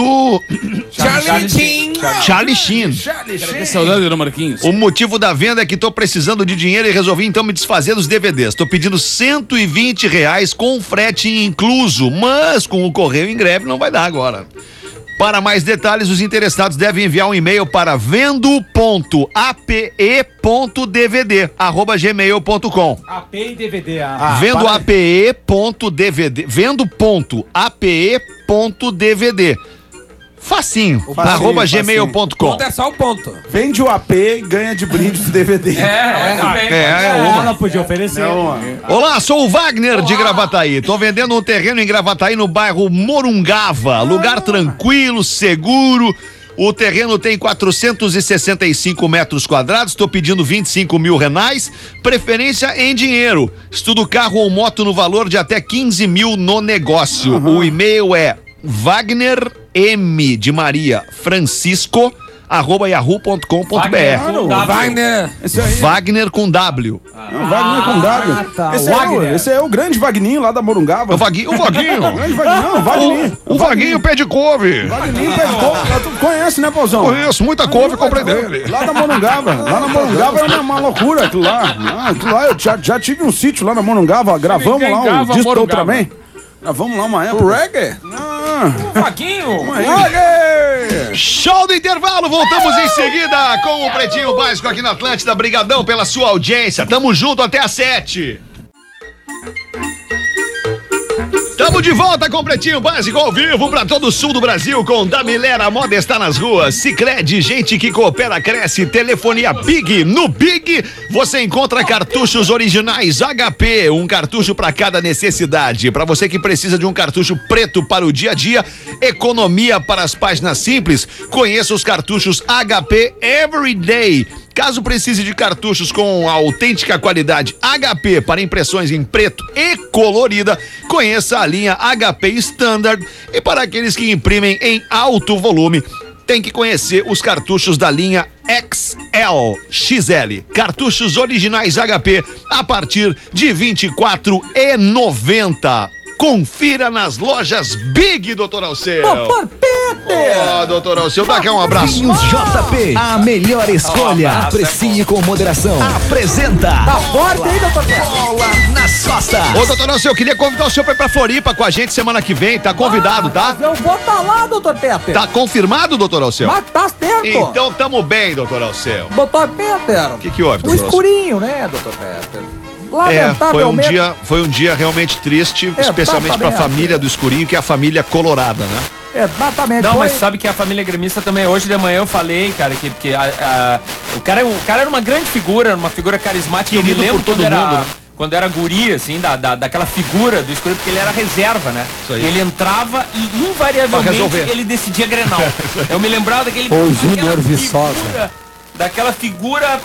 Charlie Chin. Charlie Sheen. Que saudade do Marquinhos. O motivo da venda é que tô precisando de dinheiro e resolvi então me desfazer dos D V Ds. Tô pedindo cento e vinte reais com frete incluso, mas com o correio em greve não vai dar agora. Para mais detalhes, os interessados devem enviar um e-mail para vendo ponto a p e ponto d v d arroba gmail ponto com. A P e D V D. Ah. Ah, vendo para- A P E ponto D V D vendo ponto A P E ponto D V D. Facinho, Facinho, arroba facinho. gmail ponto com. Ponto é só o ponto. Vende o A P e ganha de brinde do D V D. É, é, também. É, é Ah, uma. ela podia oferecer. É uma. Olá, sou o Wagner de Gravataí. Tô vendendo um terreno em Gravataí no bairro Morungava. Lugar tranquilo, seguro. O terreno tem quatrocentos e sessenta e cinco metros quadrados. Estou pedindo vinte e cinco mil reais. Preferência em dinheiro. Estudo carro ou moto no valor de até quinze mil no negócio. O e-mail é Wagner M de Maria Francisco, arroba yahoo ponto com ponto br. Wagner. Esse aí. Wagner com W. Não, Wagner com W. tá. Esse, é o, esse é o grande Vagninho lá da Morungava. O Vaguinho. O Vaguinho. O grande Vagninho, não, Vagninho. O, o Vaguinho pé de couve. Vagninho pé de couve. Lá tu conhece, né, Pauzão? Conheço, muita couve, comprei dele. Lá da Morungava. Lá na Morungava era uma, uma loucura aquilo lá. Ah, aquilo lá, eu já, já tive um sítio lá na Morungava. Gravamos Ninguém lá o grava disco do Morungava. Ultraman. Gravamos lá uma época. Reggae? Ah, Vaguinho! reggae! Show do intervalo, voltamos em seguida com o Pretinho Básico aqui na Atlântida. Brigadão pela sua audiência. Tamo junto até às sete. Tamo de volta com o Pretinho Básico ao vivo pra todo o sul do Brasil com Da Milera, a moda está nas ruas. Sicredi, gente que coopera, cresce. Telefonia Big. No Big você encontra cartuchos originais H P, um cartucho para cada necessidade. Para você que precisa de um cartucho preto para o dia a dia, economia para as páginas simples, conheça os cartuchos H P Everyday. Caso precise de cartuchos com autêntica qualidade H P para impressões em preto e colorida, conheça a linha H P Standard. E para aqueles que imprimem em alto volume, tem que conhecer os cartuchos da linha X L, X L. Cartuchos originais H P a partir de vinte e quatro reais e noventa centavos. Confira nas lojas Big, doutor Alceu. Doutor Peter! Ó, oh, doutor Alceu, dá aqui um abraço. Vinhos J P, a melhor escolha. Aprecie com moderação. Apresenta. Tá forte aí, doutor Peter? Bola nas costas. Ô, doutor Alceu, eu queria convidar o senhor pra ir pra Floripa com a gente semana que vem. Tá convidado, tá? Eu vou tá lá, doutor Peter. Tá confirmado, doutor Alceu? Mas tá certo. Então tamo bem, doutor Alceu. Doutor Peter. O que que houve, O doutor Alceu? escurinho, né, doutor Peter? É, foi um Lamentavelmente. dia, foi um dia realmente triste, É, especialmente pra exatamente. família do Escurinho, que é a família colorada, né? Exatamente. Não, foi- mas sabe que a família gremista também, hoje de manhã eu falei, cara, que, que a- a- o, cara, o cara era uma grande figura, uma figura carismática. Eu me Querido lembro por todo quando era, mundo, né? quando era guri, assim, da, da, daquela figura do Escurinho, porque ele era reserva, né? Isso aí. Ele entrava e Pra invariavelmente resolver. ele decidia Grenal. Eu me lembrava daquele... Ô, daquela Júnior Viçosa. figura- Daquela figura...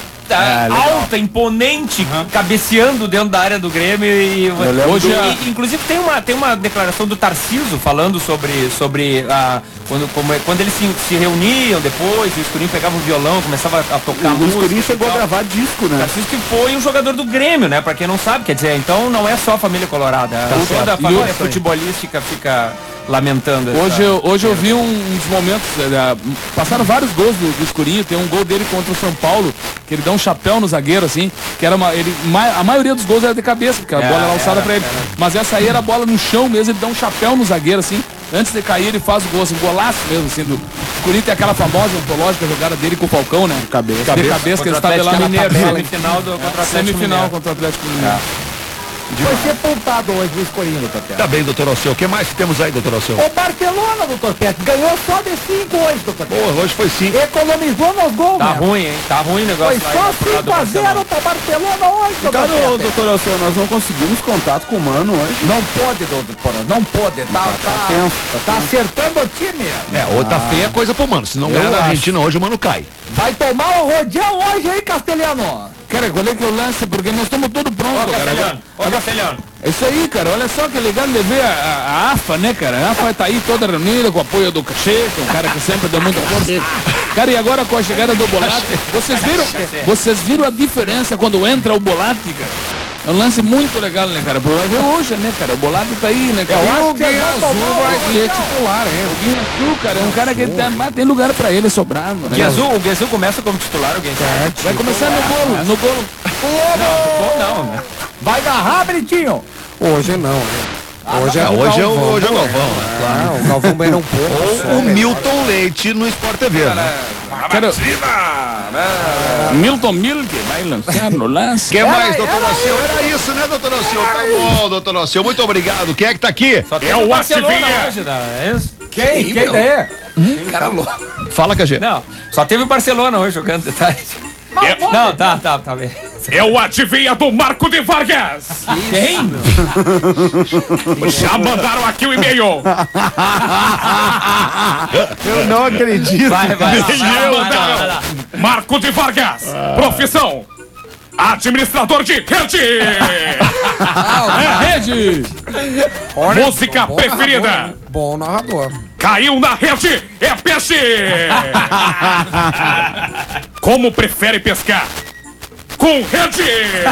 tá, alta, imponente, cabeceando dentro da área do Grêmio e Hoje e- a- e, inclusive tem uma, tem uma declaração do Tarciso falando sobre, sobre a, quando, como é- quando eles se, se reuniam depois, o Escurinho pegava o violão, começava a tocar O música Escurinho e chegou a tal. gravar disco, né? Tarciso que foi um jogador do Grêmio, né? Pra quem não sabe, quer dizer, então não é só a família colorada, toda a família E o- futebolística fica lamentando. essa- Hoje eu, hoje eu vi um- uns momentos, é, passaram vários gols do, do Escurinho, tem um gol dele contra o São Paulo, que ele dá um chapéu no zagueiro, assim, que era uma, ele, ma- a maioria dos gols era de cabeça, porque a É, bola era alçada era, pra ele, era. mas essa aí era a bola no chão mesmo, ele dá um chapéu no zagueiro, assim, antes de cair ele faz o gol, assim, golaço mesmo, assim, do o Escurinho tem aquela famosa antológica jogada dele com o Falcão, né? Cabeça. De cabeça, que ele Contra o estava lá Atlético na Mineiro, tabela, semifinal do contra o Atlético semifinal Mineiro. contra o Atlético Mineiro. Foi sepultado hoje o escurinho, doutor Peter. Tá bem, doutor Alceu. O que mais que temos aí, doutor Alceu? O Barcelona, doutor Peter, ganhou só de cinco hoje, doutor Pô, Peter. hoje foi cinco. Economizou nos gols, Tá né? ruim, hein? Tá ruim o negócio Foi lá só aí do lado do cinco a zero Barcelona. pra Barcelona hoje, doutor Cara, ô, Peter. doutor Alceu, nós não conseguimos contato com o Mano hoje. Não pode, doutor Porã, não pode. Tá, tá, tenso, tá acertando o time. É, hoje tá feia coisa pro Mano. Se não Eu ganhar na acho. Argentina hoje, o Mano cai. Vai tomar o rodeão hoje aí, Castelhano. Cara, qual é que é o lance? Porque nós estamos todos prontos, cara. Castelhano, ô Castelhano. É isso aí, cara. Olha só que legal de ver a, a, a AFA, né, cara? A AFA tá aí toda reunida com o apoio do Cachê, que é um cara que sempre deu muita força. Cara, e agora com a chegada do Bolatti, vocês viram, vocês viram a diferença quando entra o Bolatti, cara? É um lance muito legal, né, cara? Vai ver hoje, né, cara? O Bolatti tá aí, né, cara? Eu E acho o que Guinha vai Azul tomar vai o ser Mundial. titular, hein? O Guinha Azul, cara, é um cara que tá, mas tem lugar pra ele sobrando, né? Guezu, o Guezu começa como titular, alguém sabe? Vai começar no golo, no golo. Ou não, né? Vai agarrar, Bonitinho. Hoje não, né? Hoje é, É, o hoje é o, Galvão. hoje é o Galvão, né? Claro. Ah, o Galvão beira um pouco. só. Ou o Milton Leite no Sport T V, né? Quero... Milton Milk vai lançar no lance. Quem mais, Era- doutor era Alceu? Era isso, né, doutor Alceu? Tá bom, doutor Alceu. Muito obrigado. Quem é que tá aqui? Só tem É o o Barcelona Acivinha. hoje, né? É isso? Quem? Quem daí? Fala, Cagê. Não, só teve o Barcelona hoje jogando detalhe. Não, tá, tá, tá bem. É o adivinha do Marco de Vargas. Quem? Já mandaram aqui o e-mail. Eu não acredito. Vai, vai, vai, E vai, eu vai, vai, vai, vai. não. Marco de Vargas. Profissão. Administrador de rede! É rede! Música bom preferida! narrador, bom narrador. Caiu na rede, é peixe! Como prefere pescar? Com rede!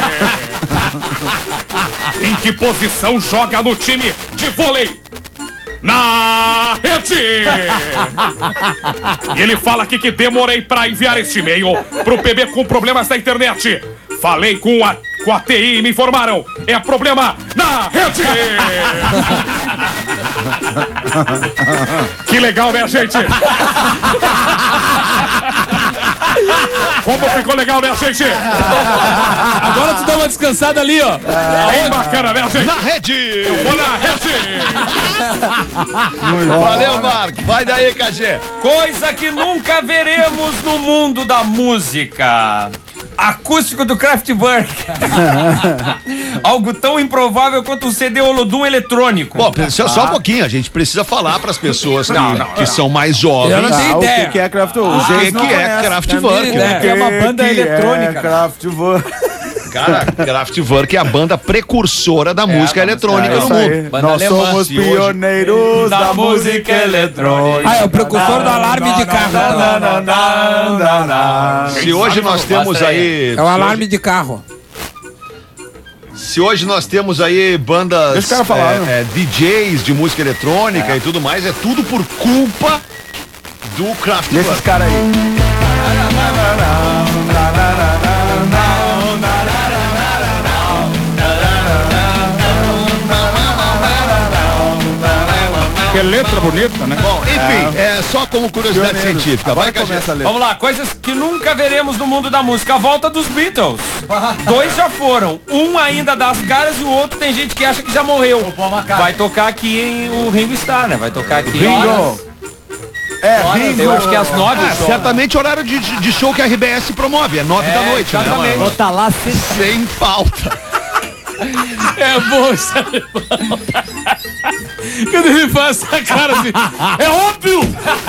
Em que posição joga no time de vôlei? Na rede! E ele fala aqui que demorei pra enviar este e-mail pro P B com problemas na internet. Falei com a, com a T I e me informaram. É problema na rede! Que legal, né, gente? Como ficou legal, né, gente? Agora tu dá uma descansada ali, ó. Bem bacana, né, gente? Na rede! Eu vou na rede! Valeu, Marco. Vai daí, K G. Coisa que nunca veremos no mundo da música. Acústico do Kraftwerk. Algo tão improvável quanto um C D Olodum eletrônico. Bom, só, só um pouquinho, a gente precisa falar para as pessoas que, Não, não, que são mais jovens. Eu não tenho Ah, o ideia. que, que é Kraftwerk? O que, que é Kraftwerk? ideia. Que É uma banda que eletrônica. É Kraftwerk. Cara, Kraftwerk é a banda precursora da música eletrônica É no isso mundo. aí. Banda Nós alemã. somos E hoje- pioneiros Da da, música música eletrônica. Ah, é o precursor do alarme de carro. Se hoje nós temos aí. É o alarme de carro. Se hoje nós temos aí bandas, Deixa o cara falar, é, né? é, D Js de música eletrônica e tudo mais, é tudo por culpa do Deixa Kraftwerk. os caras aí. Que letra bonita, né? Bom, enfim, é, só como curiosidade Pioneiros. científica. Vai, Agora Cajé. começa a ler. Vamos lá, coisas que nunca veremos no mundo da música. A volta dos Beatles. Dois já foram. Um ainda dá as caras e o outro tem gente que acha que já morreu. Vai tocar aqui em o Ringo Starr, né? Vai tocar aqui. Ringo. É, Horas, Ringo. eu acho que é às nove. Ah, o show. certamente horário de, de de show que a R B S promove, é nove da noite. né? exatamente. Vou tá lá se... Sem falta. É bom esse alemão. Quando ele faz essa cara assim, é óbvio!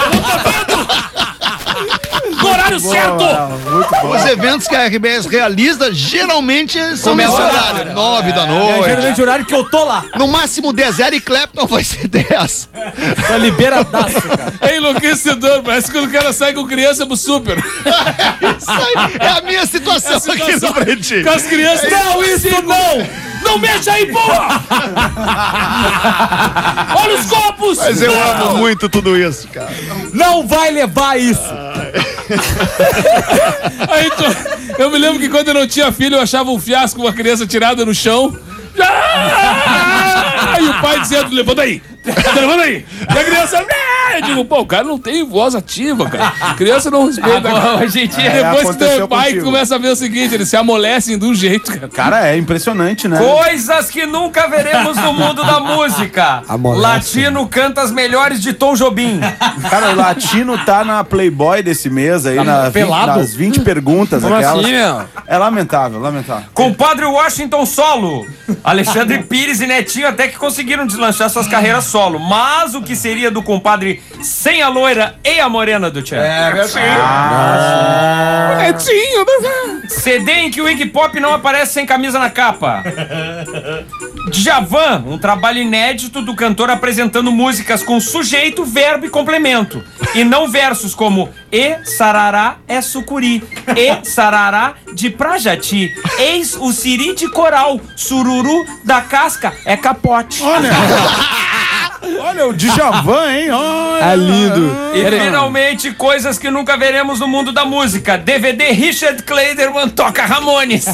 No horário certo! Muito bom. Os eventos que a R B S realiza geralmente são nesse horário, nove da É noite. geralmente o horário que eu tô lá. No máximo dez, e Clapton vai ser dez. Tá liberadaço, cara. É enlouquecedor, parece que quando o cara sai com criança pro super. Isso aí é a minha situação, aqui no Pretinho. Com as crianças. Não, isso não! Não mexa aí, porra! Olha os copos! Mas eu amo muito tudo isso, cara. Não vai levar isso. Aí, tu- eu me lembro que quando eu não tinha filho, eu achava um fiasco uma criança tirada no chão. Ah! Aí o pai dizendo, levanta aí, levanta aí. E a criança, "Ah!" eu digo, pô, o cara não tem voz ativa, cara. A criança não respeita. Agora, gente, Aí É, depois que tu é aconteceu pai, contigo. começa a ver o seguinte, eles se amolecem de um jeito, cara. Cara, é impressionante, né? coisas que nunca veremos no mundo da música. Amolece. Latino canta as melhores de Tom Jobim. Cara, o latino tá na Playboy desse mês aí, na vinte, pelado? nas vinte perguntas Como aquelas. assim, meu? É lamentável, lamentável. Compadre Washington solo. Alexandre Pires e Netinho até que conseguiram deslanchar suas carreiras solo. Mas o que seria do compadre sem a loira e a morena do Tchan? É, meu filho. Netinho, né? C D em que o Iggy Pop não aparece sem camisa na capa. Djavan, um trabalho inédito do cantor apresentando músicas com sujeito, verbo e complemento. E não versos como E sarará é sucuri, E sarará de Prajati, Eis o siri de coral, sururu da casca é capote. Olha o Djavan, hein? Olha. É lindo. E finalmente, coisas que nunca veremos no mundo da música. D V D Richard Kleiderman toca Ramones.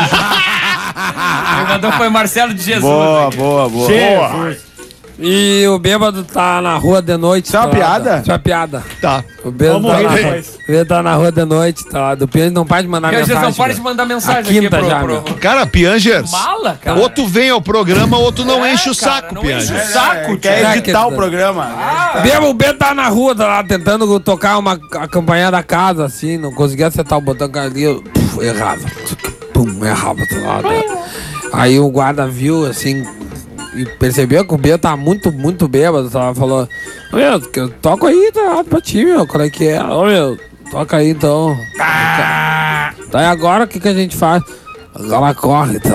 O jogador foi Marcelo de Jesus. Boa, boa, boa. Boa. E o bêbado tá na rua de noite. Isso é uma tá lá, piada? tá? Isso é uma piada. Tá. O bêbado Vamos tá, rir na, depois. o bêbado tá na rua de noite, tá lá. Do Piange não pode mandar Piangers mensagem. não pode meu. mandar mensagem A quinta aqui pro, já, pro- meu. Cara, Piangers, Mala, cara. ou tu vem ao programa ou tu não É, enche o cara, saco, não enche Piangers. o saco, Quer tio. editar que- o programa? Bêbado, o bêbado tá na rua, tá lá tentando tocar uma a campanha da casa, assim, não conseguia acertar o botão ali, eu, puf, errava. Pum, errava, tá lá, né? Aí o guarda viu, assim, e percebeu que o bêbado tá muito, muito bêbado, tá? Falou, ô meu, que eu toco aí, tá pra ti, meu, qual é que é? Ô meu, toca aí então. Tá, e agora o que que a gente faz? Ela corre, então.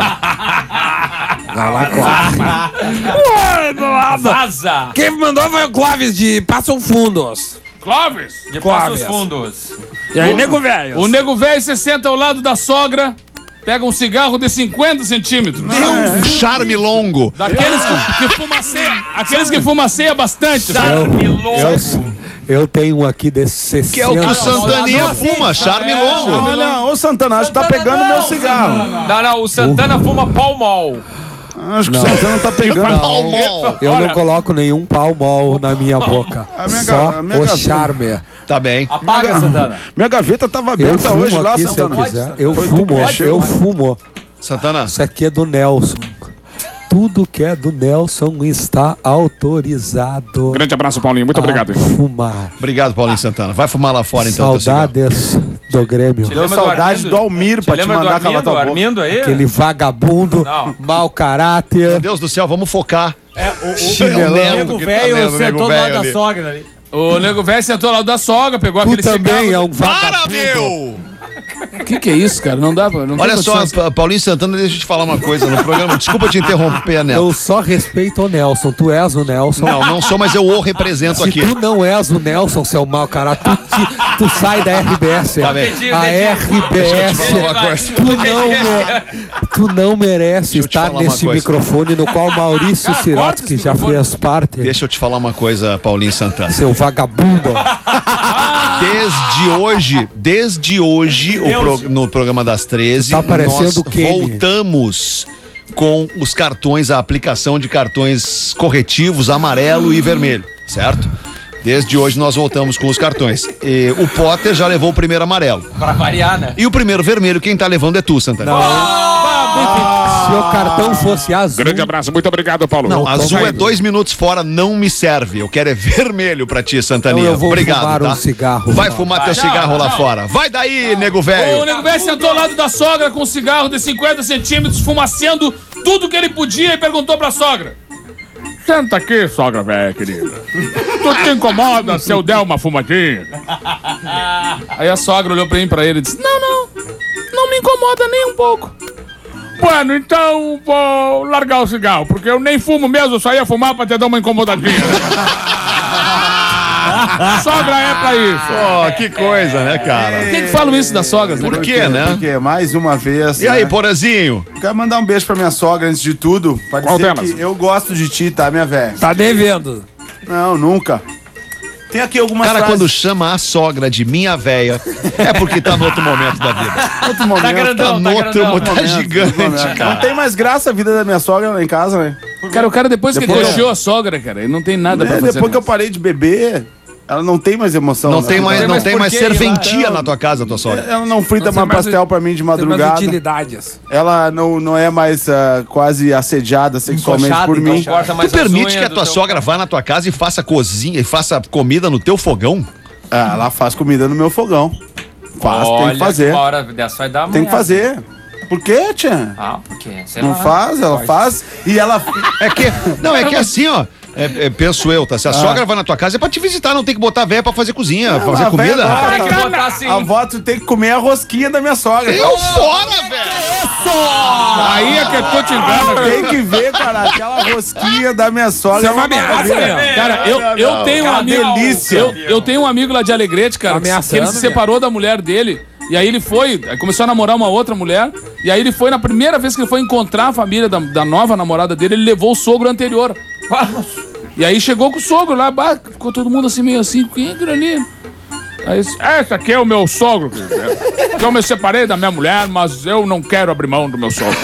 Ela corre. Vaza! Quem me mandou foi o Clóvis de Passo Fundos. Clóvis. De Clóvis. Passos Fundos. E aí, nego velho? O nego velho se senta ao lado da sogra, pega um cigarro de cinquenta centímetros. Um charme longo. Daqueles que, que fumaceia, aqueles que fumaceia bastante. Charme longo. Eu, eu tenho um aqui desses sessenta. Que é o que o Santaninha fuma, charme longo. Olha, ô Santana, acho que tá pegando meu cigarro. Não, não, o Santana fuma Pall Mall. Acho que o Santana tá pegando. Palmol. Eu não coloco nenhum palmol na minha boca. A minha Só ga- a minha o gaveta. charme. Tá bem. Apaga, Santana. Minha gaveta tava Eu aberta fumo hoje lá, aqui se eu Santana. quiser. Eu Foi tu fumo, que mexeu, eu né? fumo. Santana, Isso aqui é do Nelson. Tudo que é do Nelson está autorizado Grande abraço, Paulinho. Muito a obrigado. fumar. obrigado, Paulinho Santana. Vai fumar lá fora então. teu cigarro. Saudades do Grêmio. Deu saudade do Almir pra te lembra do mandar calar Armindo? tua boca. Armindo aí? Aquele vagabundo, Não. mau caráter. Meu Deus do céu, vamos focar. É, o, o, Chinelão o nego que tá velho lendo, o nego sentou do velho lado da ali. sogra ali. O nego velho sentou lá da sogra, pegou Tu aquele também é um Para, vagabundo. meu! O que, que é isso, cara? Não dá pra. Não tem Olha só, condições. Pa- Paulinho Santana, deixa eu te falar uma coisa no programa. Desculpa te interromper, Nelson. Eu só respeito o Nelson. Tu és o Nelson. Não, não sou, mas eu o represento Se aqui. tu não és o Nelson, seu mau caráter, tu, te- tu sai da R B S. Tá bem. A R B S. falar uma coisa. Tu não, me- tu não merece eu te estar falar uma nesse coisa. microfone no qual Maurício Cara, Sirotsky corta esse já microfone. fez parte. Deixa eu te falar uma coisa, Paulinho Santana. Seu vagabundo. Desde hoje, desde hoje, o pro- no programa das treze, Tá parecendo nós o Kenny. voltamos com os cartões, a aplicação de cartões corretivos amarelo e vermelho, certo? Desde hoje nós voltamos com os cartões. E o Potter já levou o primeiro amarelo. Pra variar, né? E o primeiro vermelho, quem tá levando é tu, Santana. Se o cartão fosse azul. Grande abraço, muito obrigado, Paulo. Não, Tô azul é saindo. dois minutos fora, não me serve. Eu quero é vermelho pra ti, Santaninha. Então eu vou Obrigado, fumar tá? um cigarro. Vai fumar teu cigarro lá fora. Vai daí, nego O velho. nego velho sentou ao lado da sogra com um cigarro de cinquenta centímetros, fumacendo tudo que ele podia e perguntou pra sogra: senta aqui, sogra velha querida. Tu te incomoda se eu der uma fumadinha? Aí a sogra olhou bem pra ele e disse: não, não, não me incomoda nem um pouco. Bueno, então vou largar o cigarro, porque eu nem fumo mesmo, eu só ia fumar pra te dar uma incomodadinha. Sogra é pra isso. Pô, que coisa, né, cara? Por que que falam isso das sogras? Por quê, né? Porque mais uma vez. E aí, né? Porazinho? Quero mandar um beijo pra minha sogra antes de tudo. Pra Qual dizer delas? que eu gosto de ti, tá, minha velha? Tá devendo. Não, nunca. Tem aqui algumas Cara, frases- quando chama a sogra de minha véia, é porque tá no outro momento da vida. Outro momento, Tá grandão, Tá no tá outro grandão. momento, tá momento, gigante, momento. Não cara. tem mais graça a vida da minha sogra lá em casa, né? Cara, o cara depois que Depois- deixou a sogra, cara, ele não tem nada pra É, fazer. depois que eu mais. parei de beber, ela não tem mais emoção. Não né? tem mais, não mais tem mais porquê ir lá. serventia na tua casa, tua sogra. Ela não frita Não tem mais mais pastel pra mim de Tem mais madrugada. utilidades. Ela não, não é mais ah, quase assediada sexualmente Encoxada, por mim. então, corta mais Tu as permite unhas que a do tua teu- sogra vá na tua casa e faça cozinha e faça comida no teu fogão? Ah, ela faz comida no meu fogão. Faz, tem Olha, que fazer. uma hora dessa vai dar Tem que amanhã. fazer. Por quê, tia? Ah, porque, sei Não lá. faz, ela faz. E ela. É que, não, é que assim, ó. É, é, penso eu, tá? Se a sogra vai na tua casa é pra te visitar, não tem que botar a véia pra fazer cozinha, fazer a comida. véia rapaz. Tem que botar assim. A avó, tu tem que comer a rosquinha da minha sogra. Eu fora, velho! Aí é que tu te engana, cara. Tem que ver, cara, aquela rosquinha da minha sogra. Isso é uma ameaça, maravilha. meu. Cara, eu, eu tenho um Cara, amigo. delícia. Eu, eu tenho um amigo lá de Alegrete, cara, que, que ele Ameaçando, se separou da mulher dele. E aí ele foi, aí começou a namorar uma outra mulher. E aí ele foi, na primeira vez que ele foi encontrar a família da, da nova namorada dele, ele levou o sogro anterior. E aí chegou com o sogro lá, bah, ficou todo mundo assim, meio assim, quem é aquele ali? Aí disse, esse aqui é o meu sogro. Eu me separei da minha mulher, mas eu não quero abrir mão do meu sogro.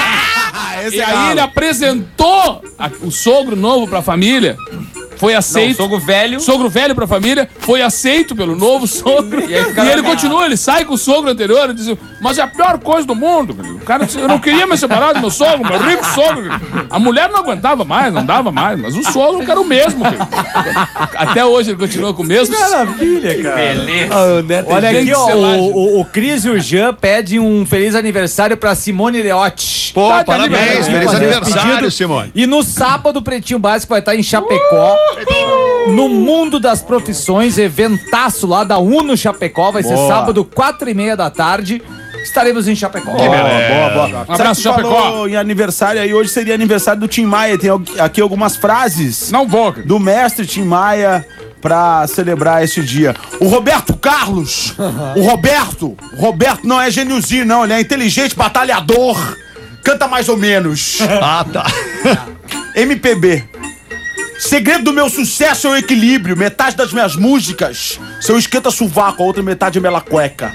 Esse E é aí ralo. ele apresentou a- o sogro novo pra família. Foi Não, aceito. sogro velho. Sogro velho pra família, foi aceito pelo novo sogro. E aí E, ficaram ele amigos. continua, ele sai com o sogro anterior e diz: mas é a pior coisa do mundo. Querido. O cara disse, eu não queria me separar do meu sogro, meu rico sogro. Querido. A mulher não aguentava mais, não dava mais, mas o sogro era o mesmo. Querido. Até hoje ele continua com o mesmo. Maravilha, cara. Beleza. Olha Tem aqui, que ó, ser o, mágico. o, o Cris e o Jean pedem um feliz aniversário pra Simone Leotti. Pô, Tá de parabéns, aniversário. feliz Fazer esse aniversário, pedido. Simone. E no sábado o Pretinho Básico vai estar em Chapecó. No Mundo das Profissões, eventaço lá da Uno Chapecó. Vai ser sábado, quatro e meia da tarde. estaremos em Chapecó. Boa, boa, boa. Um abraço, Sabe que Chapecó. falou em aniversário aí, hoje seria aniversário do Tim Maia. Tem aqui algumas frases Não vou. do mestre Tim Maia pra celebrar este dia. O Roberto Carlos, o Roberto, o Roberto não é gêniozinho, não, ele é inteligente, batalhador, canta mais ou menos. Ah, tá. M P B. Segredo do meu sucesso é o equilíbrio. Metade das minhas músicas são esquenta-sovaco, a outra metade é mela cueca.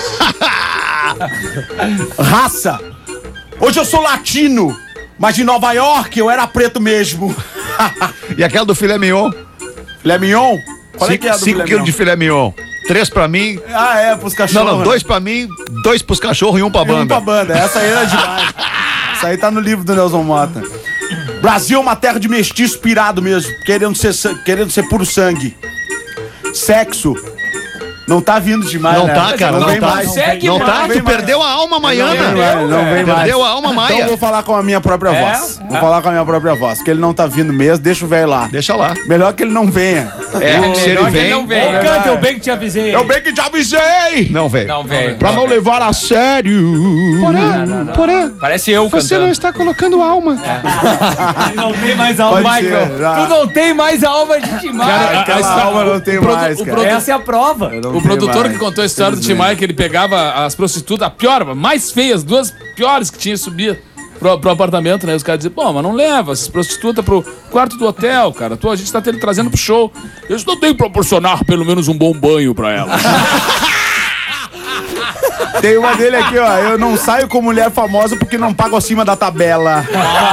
Raça. Hoje eu sou latino, mas de Nova York eu era preto mesmo. E aquela do filé mignon? Filé mignon? Qual é que é a do cinco filé quilos de mignon? filé mignon. Três pra mim. Ah, é, pros cachorros. Não, não, dois pra mim, dois pros cachorros e um pra E um banda. pra banda. Essa aí era demais. Essa aí tá no livro do Nelson Mota. Brasil é uma terra de mestiço pirado mesmo, querendo ser, san- querendo ser puro sangue. Sexo. Não tá vindo demais, Não né? tá, cara, não vem tá. mais. Segue Não mais. tá? Tu perdeu a alma Não maiana. vem mais, não vem mais. Perdeu a alma Então maia. eu vou falar com a minha própria É? voz. Vou falar com a minha própria voz, que ele não tá vindo mesmo, deixa o velho lá. Deixa lá. Melhor que ele não venha. É, se ele Melhor que vem. ele não vem. Canta, eu bem que te avisei. Eu bem que te avisei! Não, velho. Não, velho. Pra não levar a sério. Porém, porém, Parece eu você não cantando. está colocando alma. Não tem mais alma, Pode Michael. ser, já. Tu não tem mais alma de Tim Maia. Cara, Aquela a- a- alma não tem o produ- mais, o cara. produ- Essa é a prova. Eu não O tenho produtor mais. que contou a história do Tim Maia, que ele pegava as prostitutas, a pior, mais feias, duas piores que tinha, subia pro, pro apartamento, né? Os caras diziam, pô, mas não leva essas prostitutas pro quarto do hotel, cara. Tu, a gente tá tendo, trazendo pro show. Eu não tenho que proporcionar pelo menos um bom banho pra elas. Tem uma dele aqui, ó. Eu não saio com mulher famosa porque não pago acima da tabela.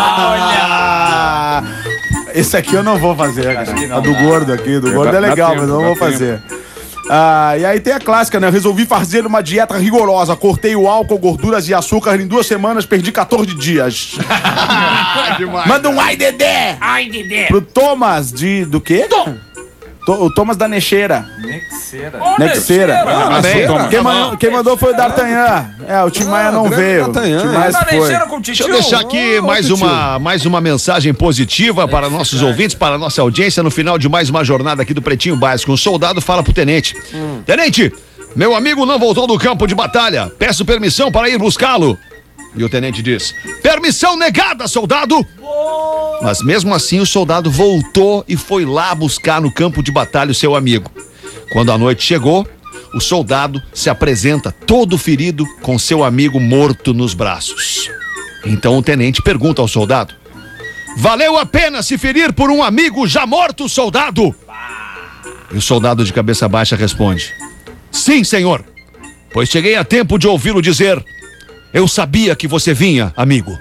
Olha! Esse aqui eu não vou fazer, cara. A do gordo aqui, do gordo é dá legal, tempo, mas eu não dá vou tempo. fazer. Ah, e aí tem a clássica, né? Eu resolvi fazer uma dieta rigorosa. Cortei o álcool, gorduras e açúcar em duas semanas, perdi quatorze dias. Manda um ai, Dedé! Ai, Dedé. Pro Thomas de... do quê? To- o Thomas da Nexeira. Nexeira. Amém. Quem, man- quem mandou foi o D'Artagnan. É, o Tim Maia não grande veio. O D'Artagnan, Tim Maia Tá se foi. mexendo com o Deixa titio. eu deixar aqui mais uma, mais uma mensagem positiva para nossos ouvintes, para a nossa audiência no final de mais uma jornada aqui do Pretinho Básico. Um soldado fala pro tenente. Tenente, meu amigo não voltou do campo de batalha. Peço permissão para ir buscá-lo. E o tenente diz: permissão negada, soldado! Mas mesmo assim o soldado voltou e foi lá buscar no campo de batalha o seu amigo. Quando a noite chegou, o soldado se apresenta todo ferido com seu amigo morto nos braços. Então o tenente pergunta ao soldado: valeu a pena se ferir por um amigo já morto, soldado? E o soldado de cabeça baixa responde: sim, senhor, pois cheguei a tempo de ouvi-lo dizer: eu sabia que você vinha, amigo.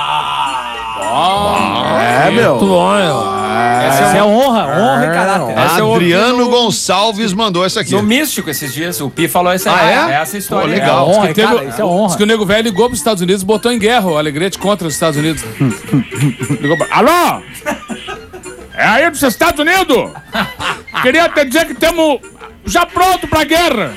É, meu. Essa é honra, honra e caráter. Essa eu ouvi Adriano no- Gonçalves mandou essa aqui. No Místico esses dias, o Pi falou essa Ah, aí. é? Essa história. Pô, legal. É, Honra, Que teve- cara, isso é honra. Diz que o nego velho ligou pros Estados Unidos e botou em guerra o Alegrete contra os Estados Unidos. Ligou pra... Alô? É aí dos Estados Unidos? Queria te dizer que temos já pronto pra guerra.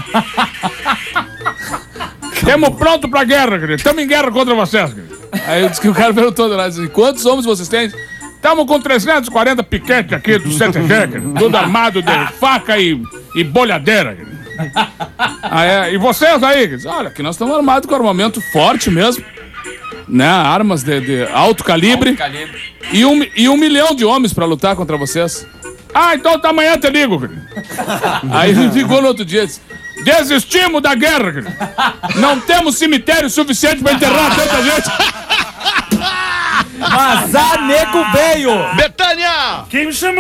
Temos pronto pra guerra, querido. Estamos em guerra contra vocês, querido. Aí eu disse que o cara perguntou lá, disse, quantos homens vocês têm? Estamos com trezentos e quarenta piquetes aqui do C T G, querido. Tudo armado de faca e, e bolhadeira, querido. Ah, é. E vocês aí? Querido? Olha, aqui nós estamos armados com armamento forte mesmo. Né? Armas de, de alto calibre. Alto calibre. E um, e um milhão de homens pra lutar contra vocês. Ah, então tá, amanhã te ligo, querido. Aí ele ligou no outro dia e disse: desistimos da guerra, querido. Não temos cemitério suficiente pra enterrar tanta gente. Mas a nego veio. Betânia! Quem me chamou?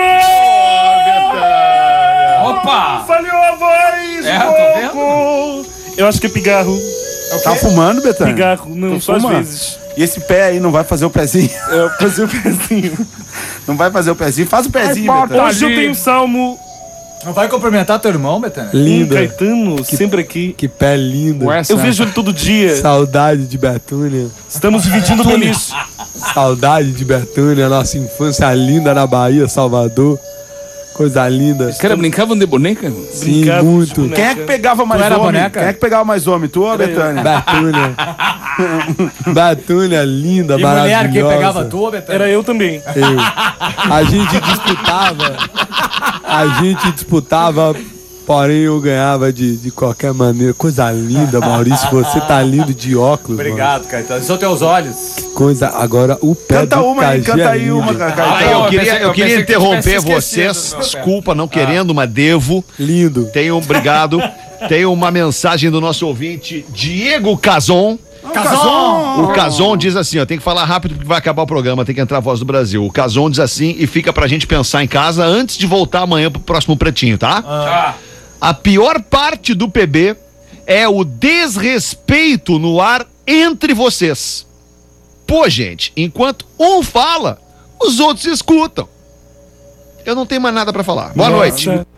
Opa! Falhou a voz É, um tô vendo. pouco. Eu acho que é pigarro. Tá fumando, Betânia? Pigarro, não, Tu só às fuma? vezes. E esse pé aí não vai fazer o pezinho? Eu fazer o pezinho. Não vai fazer o pezinho? Faz o pezinho, bota Betânia. Hoje eu ali. tenho um salmo. Não vai cumprimentar teu irmão, Betânia? Um Linda. Caetano, sempre aqui. Que pé lindo. Ué, Eu vejo ele todo dia. Saudade de Betânia. Estamos dividindo o beliche. Saudade de Betânia, nossa infância linda na Bahia, Salvador. Coisa linda. Os caras brincavam de boneca? Sim, Brincava de muito. boneca. Quem é que pegava mais Tu era homem? boneca? Quem é que pegava mais homem? Tu ou a Betânia? Betânia. Betânia linda, E maravilhosa. mulher, quem pegava tu, Betânia? Era eu também. Eu. A gente disputava. A gente disputava Porém, eu ganhava de, de qualquer maneira. Coisa linda, Maurício. Você tá lindo de óculos. Obrigado, Caetano. São teus olhos. Que coisa. Agora, o pé Canta do uma aí, Cagé canta é aí lindo. uma, Cacá. Ah, eu eu pensei- queria, eu eu queria pensei que interromper tivesse esquecido vocês. do meu pé. Desculpa, não querendo, mas devo. Lindo. Tem um, obrigado. Tem uma mensagem do nosso ouvinte, Diego Cazon. Cazon! O Cazon diz assim, ó, tem que falar rápido porque vai acabar o programa, tem que entrar a Voz do Brasil. O Cazon diz assim e fica pra gente pensar em casa antes de voltar amanhã pro próximo Pretinho, tá? Ah. A pior parte do P B é o desrespeito no ar entre vocês. Pô, gente, enquanto um fala, os outros escutam. Eu não tenho mais nada pra falar. Boa noite.